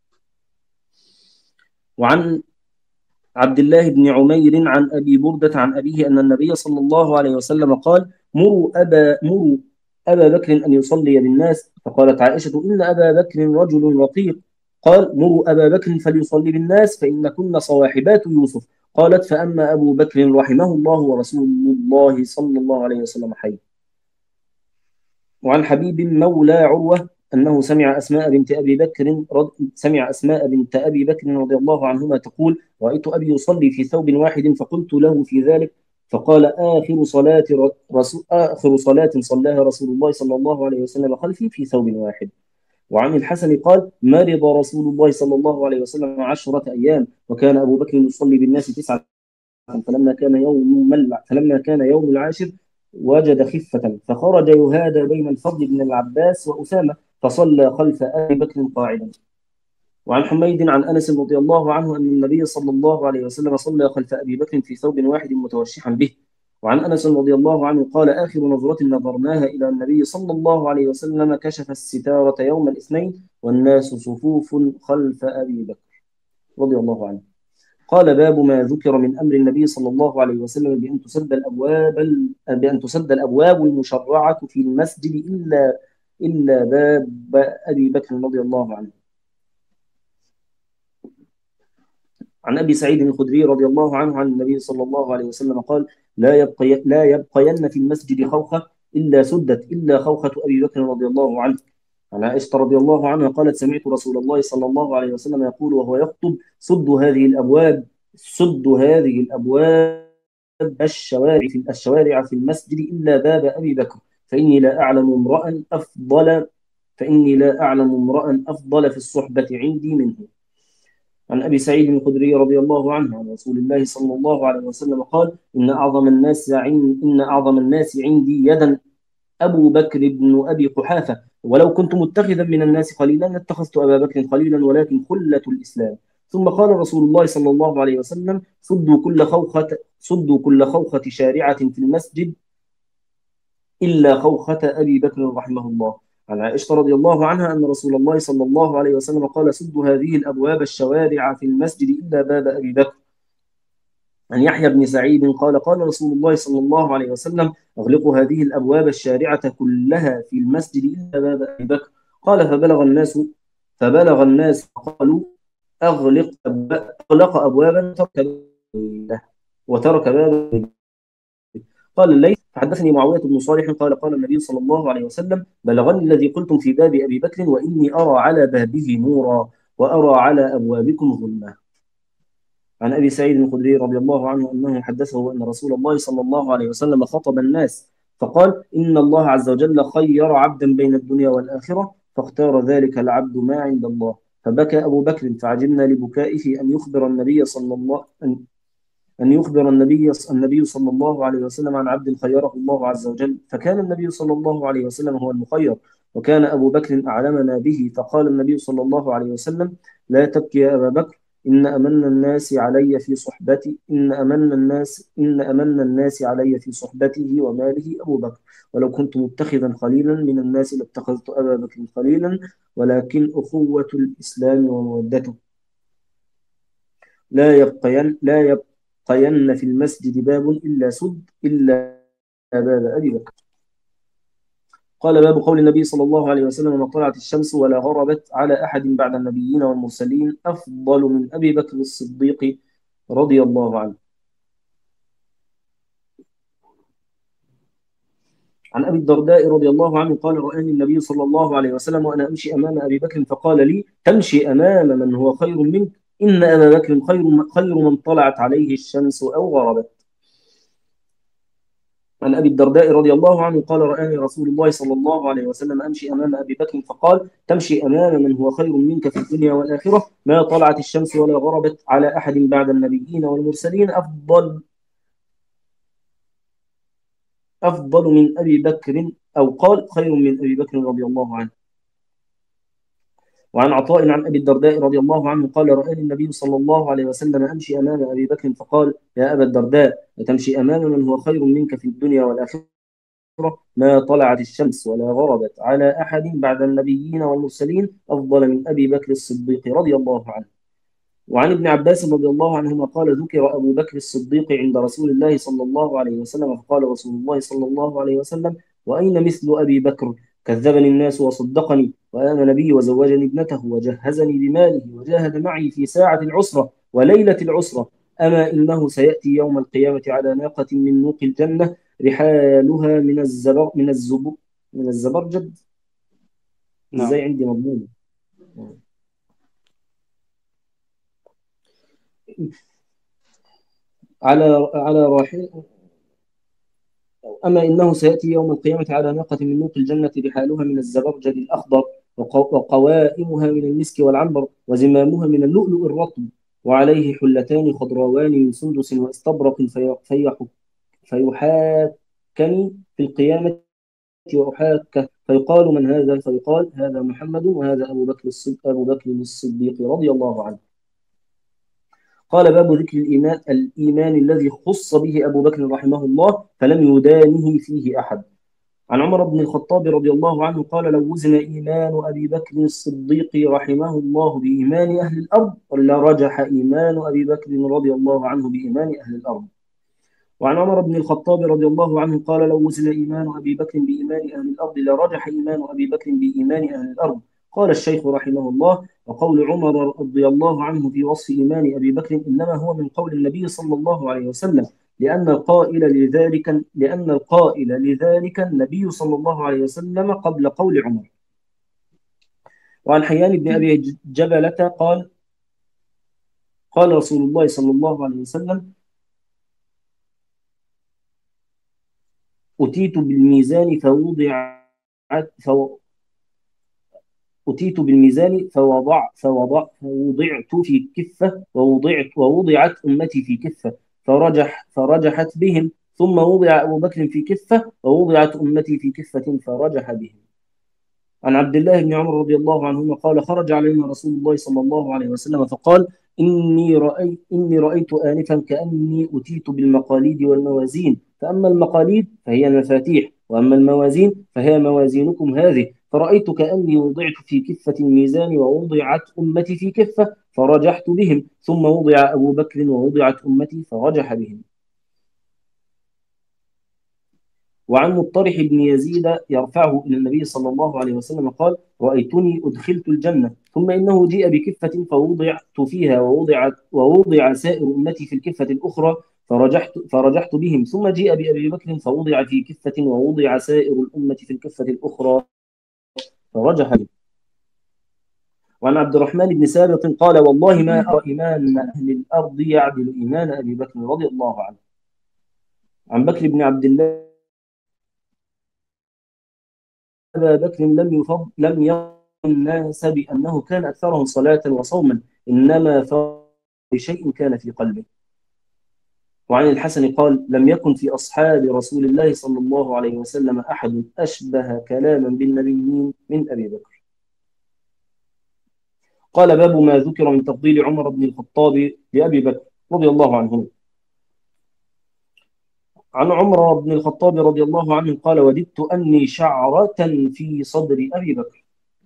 وعن عبد الله بن عمير عن أبي بردة عن أبيه أن النبي صلى الله عليه وسلم قال مروا أبا, مروا أبا بكر أن يصلي بالناس. فقالت عائشة إن أبا بكر رجل رقيق. قال مروا أبا بكر فليصلي بالناس فإن كن صواحبات يوسف. قالت فأما أبو بكر رحمه الله ورسول الله صلى الله عليه وسلم حي. وعن حبيب مولى عروة أنه سمع أسماء بنت أبي بكر رض... سمع أسماء بنت أبي بكر رضي الله عنهما تقول رأيت أبي يصلي في ثوب واحد فقلت له في ذلك فقال آخر صلاة رسول آخر صلاة صلاها رسول الله صلى الله عليه وسلم خلفي في ثوب واحد. وعن الحسن قال مرض رسول الله صلى الله عليه وسلم عشرة أيام وكان أبو بكر يصلي بالناس تسعة فلما كان يوم فلما كان يوم العاشر وجد خفة فخرج يهادى بين الفضل بن العباس وأسامة فصلى خلف أبي بكر قاعدا. وعن حميد عن أنس رضي الله عنه أن النبي صلى الله عليه وسلم صلى خلف أبي بكر في ثوب واحد متوشحا به. وعن أنس رضي الله عنه قال آخر نظرة نظرناها إلى النبي صلى الله عليه وسلم كشف الستارة يوم الاثنين والناس صفوف خلف أبي بكر رضي الله عنه. قال باب ما ذكر من أمر النبي صلى الله عليه وسلم بأن تسد الأبواب بأن تسد الأبواب المشرعة في المسجد إلا إلا باب أبي بكر رضي الله عنه. عن أبي سعيد الخدري رضي الله عنه عن النبي صلى الله عليه وسلم قال لا يبقي لا يبقين في المسجد خوخة إلا سدت إلا خوخة أبي بكر رضي الله عنه. عن عائشة رضي الله عنها قالت سمعت رسول الله صلى الله عليه وسلم يقول وهو يخطب سد هذه الأبواب سد هذه الأبواب الشوارع في الشوارع في المسجد إلا باب أبي بكر فإني لا أعلم امرأ أفضل فإني لا أعلم امرأ أفضل في الصحبة عندي منه. عن أبي سعيد الخدري رضي الله عنه عن رسول الله صلى الله عليه وسلم قال إن أعظم الناس عند إن أعظم الناس عندي يدا أبو بكر بن أبي قحافة ولو كنت متخذا من الناس خليلا لاتخذت أبا بكر خليلا ولكن خلة الإسلام ثم قال رسول الله صلى الله عليه وسلم: سدوا كل خوخة سدوا كل خوخة شارعة في المسجد إلا خوخة أبي بكر رحمه الله. عن عائشة رضي الله عنها أن رسول الله صلى الله عليه وسلم قال: سدوا هذه الأبواب الشوارع في المسجد إلا باب أبي بكر. عن يحيى بن سعيد قال: قال رسول الله صلى الله عليه وسلم: أغلقوا هذه الأبواب الشارعة كلها في المسجد إلا باب أبي بكر. قال: فبلغ الناس فبلغ الناس قالوا: أغلق أغلق أبوابا وترك بابا. قال الليث: فحدثني معاوية بن صالح قال: قال النبي صلى الله عليه وسلم: بلغني الذي قلتم في باب أبي بكر وإني أرى على بابه نورا وأرى على أبوابكم ظلما. عن أبي سعيد الخدري رضي الله عنه أنه حدثه أن رسول الله صلى الله عليه وسلم خطب الناس فقال: إن الله عز وجل خير عبدا بين الدنيا والآخرة فاختار ذلك العبد ما عند الله. فبكى أبو بكر فعجبنا لبكائه أن يخبر النبي صلى الله أن أن يخبر النبي النبي صلى الله عليه وسلم عن عبد خيره الله عز وجل، فكان النبي صلى الله عليه وسلم هو المخير، وكان أبو بكر أعلمنا به. فقال النبي صلى الله عليه وسلم: لا تبكي يا أبا بكر، إن أمن الناس علي في صحبتي إن أمن الناس إن أمن الناس علي في صحبته وماله أبو بكر، ولو كنت متخذا خليلا من الناس لاتخذت أبا بكر خليلا، ولكن أخوة الإسلام ومودته لا يبقين لا يبقين قين في المسجد باب إلا سد إلا باب أبي بكر. قال: باب قول النبي صلى الله عليه وسلم: ما طلعت الشمس ولا غربت على أحد بعد النبيين والمرسلين أفضل من أبي بكر الصديق رضي الله عنه. عن أبي الدرداء رضي الله عنه قال: رآني النبي صلى الله عليه وسلم وأنا أمشي أمام أبي بكر فقال لي: تمشي أمام من هو خير منك، إن أبا بكر خير خير من طلعت عليه الشمس أو غربت. عن أبي الدرداء رضي الله عنه قال: رآني رسول الله صلى الله عليه وسلم أمشي أمام أبي بكر فقال: تمشي أمام من هو خير منك في الدنيا والآخرة، ما طلعت الشمس ولا غربت على أحد بعد النبيين والمرسلين أفضل أفضل من أبي بكر، أو قال: خير من أبي بكر رضي الله عنه. وعن عطاء عن أبي الدرداء رضي الله عنه قال: رآني النبي صلى الله عليه وسلم أمشي أمام أبي بكر فقال: يا أبا الدرداء، أتمشي أمام من هو خير منك في الدنيا والآخرة، ما طلعت الشمس ولا غربت على أحد بعد النبيين والمرسلين أفضل من أبي بكر الصديق رضي الله عنه. وعن ابن عباس رضي الله عنهما قال: ذكر أبو بكر الصديق عند رسول الله صلى الله عليه وسلم فقال رسول الله صلى الله عليه وسلم: وأين مثل أبي بكر؟ كذبني الناس وصدقني وآمن بي وزوجني ابنته وجهزني بماله وجاهد معي في ساعة العسرة وليلة العسرة. أما إنه سيأتي يوم القيامة على ناقة من نوق الجنة رحالها من الزبر من الزبر من الزبرجد. نعم. ازاي عندي مضمون. على على راحل أما إنه سيأتي يوم القيامة على ناقة من نوق الجنة رحالها من الزبرجد الأخضر وقوائمها من المسك والعنبر وزمامها من اللؤلؤ الرطب وعليه حلتان خضراوان من سندس واستبرق فيحاكني في القيامة وأحاكه فيقال: من هذا؟ فيقال: هذا محمد وهذا أبو بكر الصديق أبو بكر الصديق رضي الله عنه. قال: باب ذكر الإيمان الإيمان الذي خص به أبو بكر رحمه الله فلم يدانه فيه أحد. عن عمر بن الخطاب رضي الله عنه قال: لو وزن إيمان أبي بكر الصديق رحمه الله بإيمان أهل الأرض لرجح إيمان أبي بكر رضي الله عنه بإيمان أهل الأرض. وعن عمر بن الخطاب رضي الله عنه قال: لو وزن إيمان أبي بكر بإيمان أهل الأرض لرجح إيمان أبي بكر بإيمان أهل الأرض. قال الشيخ رحمه الله: وقول عمر رضي الله عنه في وصف إيمان أبي بكر إنما هو من قول النبي صلى الله عليه وسلم، لأن القائل لذلك لأن القائل لذلك النبي صلى الله عليه وسلم قبل قول عمر. وعن حيان بن أبي جبلة قال: قال رسول الله صلى الله عليه وسلم: أتيت بالميزان فوضعت فو... أتيت بالميزان فوضع فوضع فوضعت في كفة ووضعت ووضعت أمتي في كفة فرجح فرجحت بهم، ثم وضع أبو بكر في كفة ووضعت أمتي في كفة فرجح بهم. عن عبد الله بن عمر رضي الله عنهما قال: خرج علينا رسول الله صلى الله عليه وسلم فقال: إني رأيت إني رأيت آنفا كأني أتيت بالمقاليد والموازين، فأما المقاليد فهي المفاتيح، وأما الموازين فهي موازينكم هذه، فرأيت كأني وضعت في كفة الميزان ووضعت أمتي في كفة فرجحت بهم، ثم وضع أبو بكر ووضعت أمتي فرجح بهم. وعن مطرح بن يزيد يرفعه إلى النبي صلى الله عليه وسلم قال: رأيتني أدخلت الجنة، ثم إنه جيء بكفة فوضعت فيها ووضع, ووضع سائر أمتي في الكفة الأخرى فرجحت, فرجحت بهم، ثم جيء بأبي بكر فوضع في كفة ووضع سائر الأمة في الكفة الأخرى فرجح بهم. وعن عبد الرحمن بن ثابت قال: والله ما أرى إيمان أهل الأرض يعدل إيمان أبي بكر رضي الله عنه. عن بكر بن عبد الله أبا بكر لم يفض لم يرى الناس بأنه كان أكثرهم صلاة وصوما، إنما فرق بشيء كان في قلبه. وعن الحسن قال: لم يكن في أصحاب رسول الله صلى الله عليه وسلم أحد أشبه كلاما بالنبيين من أبي بكر. قال: باب ما ذكر من تفضيل عمر بن الخطاب لأبي بكر رضي الله عنه. عن عمر بن الخطاب رضي الله عنه قال: وددت أني شعرة في صدر أبي بكر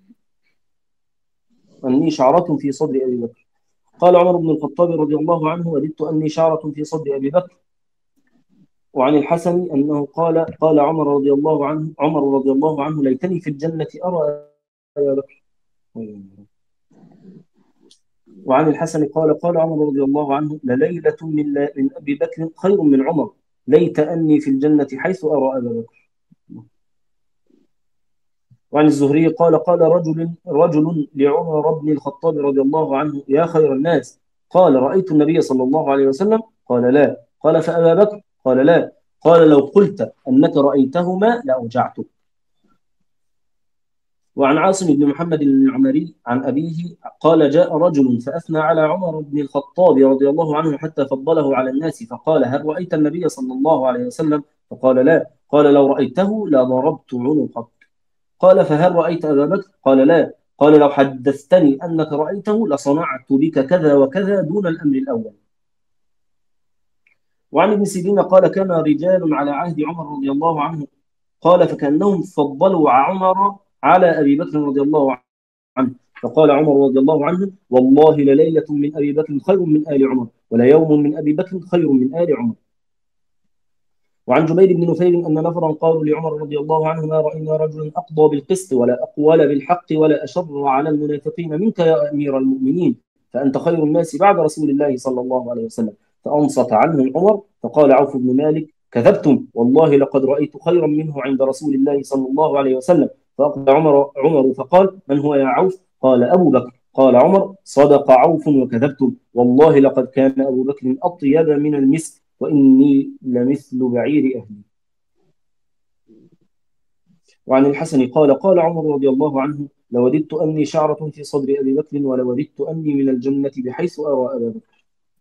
أني شعرة في صدر أبي بكر قال عمر بن الخطاب رضي الله عنه: وددت أني شعرة في صدر أبي بكر. وعن الحسن أنه قال: قال عمر رضي الله عنه عمر رضي الله عنه: ليتني في الجنة أرى أبا بكر. وعن الحسن قال: قال عمر رضي الله عنه: لليلة من, من أبي بكر خير من عمر، ليت أني في الجنة حيث أرى أبا بكر. وعن الزهري قال: قال رجل رجل لعمر بن الخطاب رضي الله عنه: يا خير الناس. قال: رأيت النبي صلى الله عليه وسلم. قال: لا. قال: فأبا بكر. قال: لا. قال: لو قلت أنك رأيتهما لأوجعتك. وعن عاصم بن محمد العمري عن أبيه قال: جاء رجل فأثنى على عمر بن الخطاب رضي الله عنه حتى فضله على الناس، فقال: هل رأيت النبي صلى الله عليه وسلم؟ فقال: لا. قال: لو رأيته لضربت عنقك. قال: فهل رأيت أبا بكر؟ قال: لا. قال: لو حدثتني أنك رأيته لصنعت بك كذا وكذا دون الأمر الأول. وعن ابن سيرين قال: كان رجال على عهد عمر رضي الله عنه قال: فكأنهم فضلوا عمر على أبي بكر رضي الله عنه، فقال عمر رضي الله عنه: والله لليلة من أبي بكر خير من آل عمر، وليوم من أبي بكر خير من آل عمر. وعن جبير بن نفير أن نفرا قالوا لعمر رضي الله عنه: ما رأينا رجلا أقضى بالقسط ولا أقول بالحق ولا أشر على المنافقين منك يا أمير المؤمنين، فأنت خير الناس بعد رسول الله صلى الله عليه وسلم. فأنصت عنهم عمر، فقال عوف بن مالك: كذبتم، والله لقد رأيت خيرا منه عند رسول الله صلى الله عليه وسلم. فأقبل عمر عمر فقال: من هو يا عوف؟ قال: أبو بكر. قال عمر: صدق عوف وكذبتم، والله لقد كان أبو بكر أطيب من المسك، وإني لمثل بعير أهلي. وعن الحسن قال: قال عمر رضي الله عنه: لوددت أني شعرة في صدر أبي بكر، ولوددت أني من الجنة بحيث أرى أبا بكر.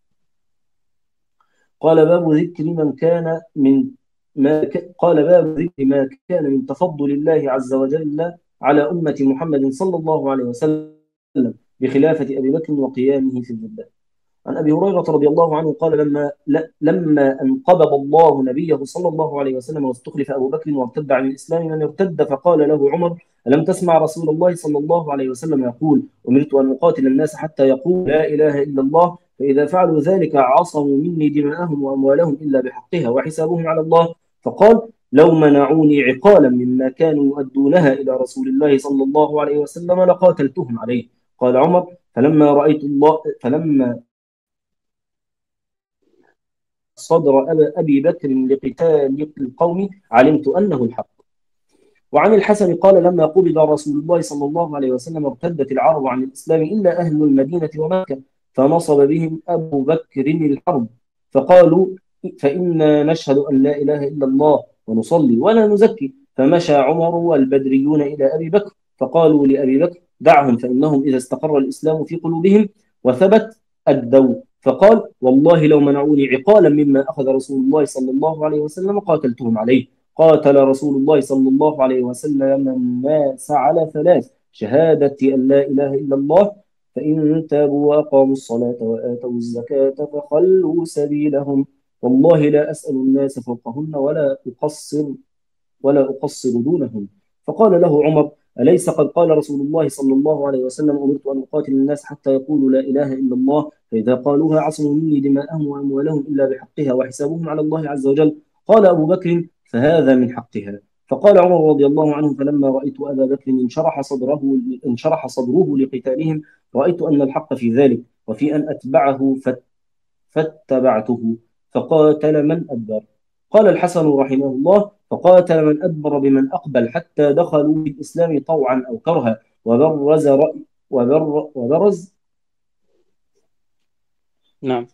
قال: باب ذكر من كان من ما ك... قال: باب ذكر ما كان من تفضل الله عز وجل على أمة محمد صلى الله عليه وسلم بخلافة أبي بكر وقيامه في الجدة. عن أبي هريرة رضي الله عنه قال: لما لما أن قبض الله نبيه صلى الله عليه وسلم واستخلف أبو بكر وارتد عن الإسلام من ارتد، فقال له عمر: ألم تسمع رسول الله صلى الله عليه وسلم يقول: أمرت أن أقاتل الناس حتى يقولوا لا إله إلا الله، فإذا فعلوا ذلك عصموا مني دماءهم وأموالهم إلا بحقها وحسابهم على الله. فقال: لو منعوني عقالا مما كانوا يؤدونها إلى رسول الله صلى الله عليه وسلم لقاتلتهم عليه. قال عمر: فلما رأيت الله فلما صدر أبي بكر لقتال القوم علمت أنه الحق. وعن الحسن قال: لما قبض رسول الله صلى الله عليه وسلم ارتدت العرب عن الإسلام إلا أهل المدينة ومكة، فنصب بهم أبو بكر الحرب، فقالوا: فإنا نشهد أن لا إله إلا الله ونصلي ولا نزكي. فمشى عمر والبدريون إلى أبي بكر، فقالوا لأبي بكر: دعهم، فإنهم إذا استقر الإسلام في قلوبهم وثبت أدوا. فقال: والله لو منعوني عقالا مما أخذ رسول الله صلى الله عليه وسلم قاتلتهم عليه. قاتل رسول الله صلى الله عليه وسلم الناس على ثلاث: شهادة أن لا إله إلا الله، فإن تابوا وأقاموا الصلاة وآتوا الزكاة فخلوا سبيلهم، والله لا أسأل الناس فوقهن ولا أقصر ولا أقصر دونهم. فقال له عمر: أليس قد قال رسول الله صلى الله عليه وسلم: أمرت أن أقاتل الناس حتى يقولوا لا إله إلا الله، فإذا قالوها عصموا مني دماءهم وأموالهم إلا بحقها وحسابهم على الله عز وجل. قال أبو بكر: فهذا من حقها. فقال عمر رضي الله عنه: فلما رأيت أبا بكر انشرح صدره انشرح صدره لقتالهم، رأيت أن الحق في ذلك وفي أن أتبعه فاتبعته، فقاتل من أدبر. قال الحسن رحمه الله: فقاتل من أدبر بمن أقبل حتى دخلوا في الإسلام طوعا أو كرها، وبرز رأي وبر وبرز نعم.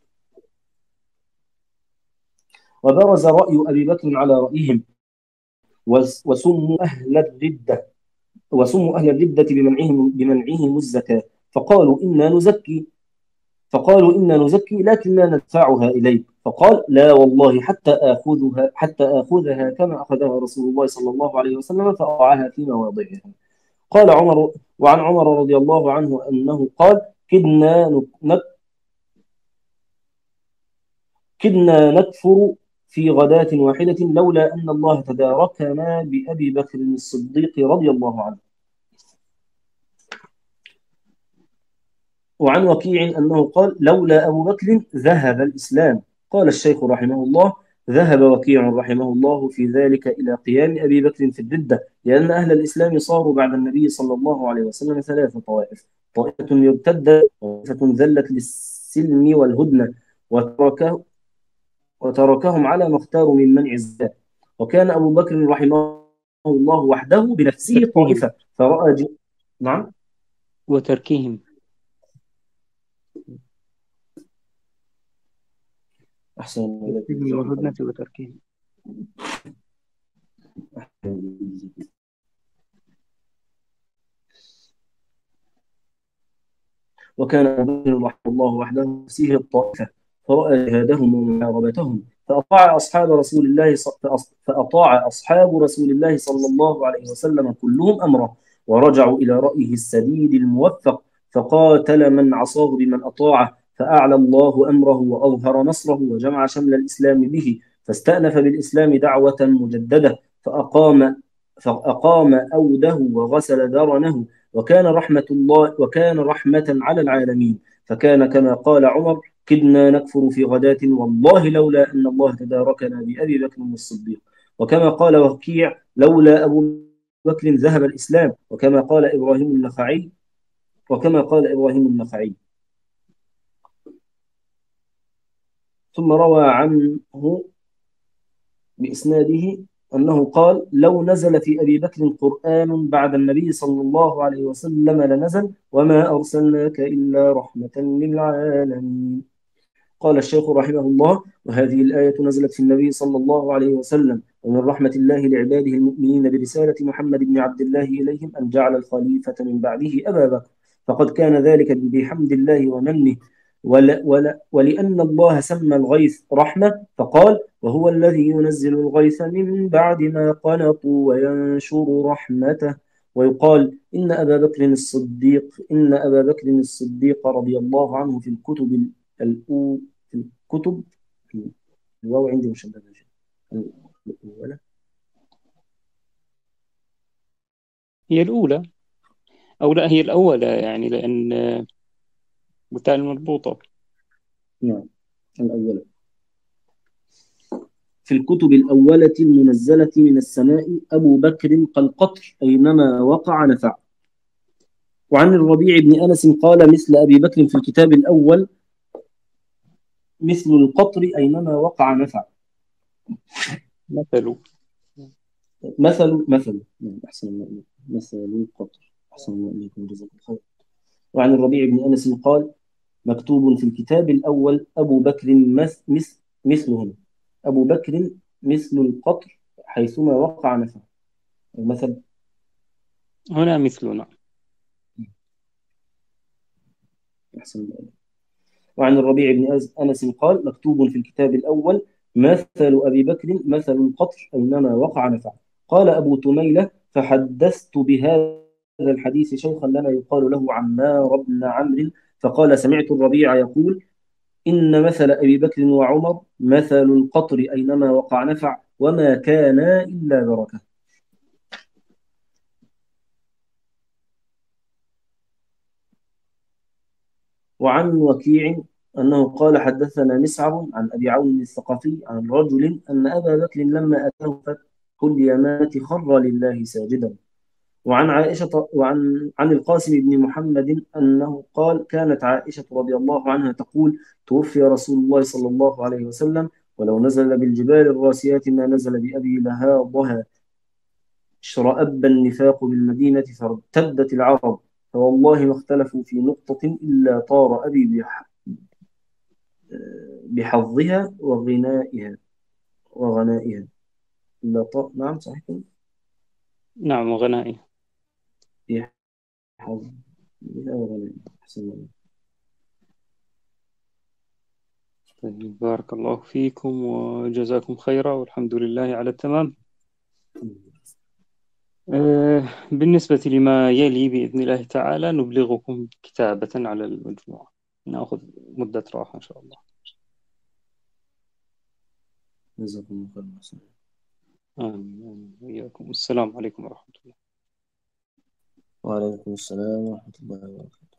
وبرز رأي أبي بكر على رأيهم، وسموا أهل الردة وسموا أهل الردة بمنعهم بمنعهم الزكاة، فقالوا إنا نزكي فقالوا إنا نزكي لكن لا ندفعها إليك. فقال: لا والله حتى آخذها حتى آخذها كما أخذها رسول الله صلى الله عليه وسلم فأضعها في مواضعها. قال عمر وعن عمر رضي الله عنه أنه قال: كدنا نك كدنا نكفر في غداة واحدة لولا أن الله تداركنا بأبي بكر الصديق رضي الله عنه. وعن وكيع أنه قال: لولا أبو بكر ذهب الإسلام. قال الشيخ رحمه الله: ذهب وكيع رحمه الله في ذلك إلى قيام أبي بكر في الردة، لأن أهل الإسلام صاروا بعد النبي صلى الله عليه وسلم ثلاث طوائف: طائفة ارتدت، وطائفة ذلت للسلم والهدنة، وتركه وتركهم على ما اختاروا من منع الزكاة. وكان أبو بكر رحمه الله وحده بنفسه تركيهم طائفة فرأى ج... نعم وتركيهم أحسن تركيهم والهدنة وتركيهم. وكان أبو بكر رحمه الله وحده نفسه الطائفة فرأى جهادهم ومحاربتهم، فأطاع أصحاب رسول الله فأطاع أصحاب رسول الله صلى الله عليه وسلم كلهم أمره، ورجعوا إلى رأيه السديد الموفق، فقاتل من عصاه بمن أطاعه، فأعلى الله أمره وأظهر نصره وجمع شمل الإسلام به، فاستأنف بالإسلام دعوة مجددة، فأقام فأقام أوده وغسل درنه، وكان رحمة الله وكان رحمة على العالمين. فكان كما قال عمر: كدنا نكفر في غداة والله لولا أن الله تداركنا بأبي بكر الصديق. وكما قال وكيع: لولا أبو بكر ذهب الإسلام. وكما قال إبراهيم النخعي وكما قال إبراهيم النخعي ثم روى عنه بإسناده أنه قال: لو نزل في أبي بكر قرآن بعد النبي صلى الله عليه وسلم لنزل: وما أرسلناك إلا رحمة للعالمين. قال الشيخ رحمه الله: وهذه الآية نزلت في النبي صلى الله عليه وسلم، ومن رحمة الله لعباده المؤمنين برسالة محمد بن عبد الله إليهم أن جعل الخليفة من بعده أبا بكر، فقد كان ذلك بحمد الله ومنه، ول ول ولأن الله سمى الغيث رحمة فقال: وهو الذي ينزل الغيث من بعد ما قنطوا وينشر رحمته. ويقال: إن أبا بكر الصديق إن أبا بكر الصديق رضي الله عنه في الكتب الأولى في الكتب الواو عندي مشددة الأولى هي الأولى أو لا هي الأولى يعني لأن بتاع المربوطة. نعم الأولى في الكتب الأولة المنزلة من السماء أبو بكر كالقطر أينما وقع نفع. وعن الربيع بن أنس قال: مثل أبي بكر في الكتاب الأول مثل القطر أينما وقع نفع. مثل مثل مثل أحسن مثل القطر أحسن الله إليكم جزاكم خير. وعن الربيع بن أنس قال: مكتوب في الكتاب الأول أبو بكر مث مث مثلهم أبو بكر مثل القطر حيثما وقع نفع. المثل هنا مثلنا. أحسن الله. وعن الربيع بن أنس قال: مكتوب في الكتاب الأول مثل أبي بكر مثل القطر أينما وقع نفع. قال أبو تميلة: فحدثت بهذا الحديث شيخا لنا يقال له عمار بن عمرو، فقال: سمعت الربيع يقول: إن مثل أبي بكر وعمر مثل القطر أينما وقع نفع، وما كانا إلا بركة. وعن وكيع أنه قال: حدثنا مسعر عن أبي عون الثقفي عن رجل أن أبا بكر لما أتاه فتح اليمامة خر لله ساجدا. وعن عائشة وعن عن القاسم بن محمد أنه قال: كانت عائشة رضي الله عنها تقول: توفي رسول الله صلى الله عليه وسلم، ولو نزل بالجبال الراسيات ما نزل بأبي لهاضها. اشرأب النفاق بالمدينة فارتدت العرب، فوالله ما اختلفوا في نقطة إلا طار أبي بح- بحظها وغنائها وغنائها إلا طار. نعم صحيح كده؟ نعم، وغنائي. بحظها وغنائها. أحسن طيب، بارك الله فيكم وجزاكم خيرا، والحمد لله على التمام. الله. آه، بالنسبة لما يلي بإذن الله تعالى نبلغكم كتابة على المجموعة. نأخذ مدة راحة إن شاء الله. جزاكم الله خيرا. آمين آمين وإياكم. السلام عليكم ورحمة الله. وعليكم السلام ورحمة الله وبركاته.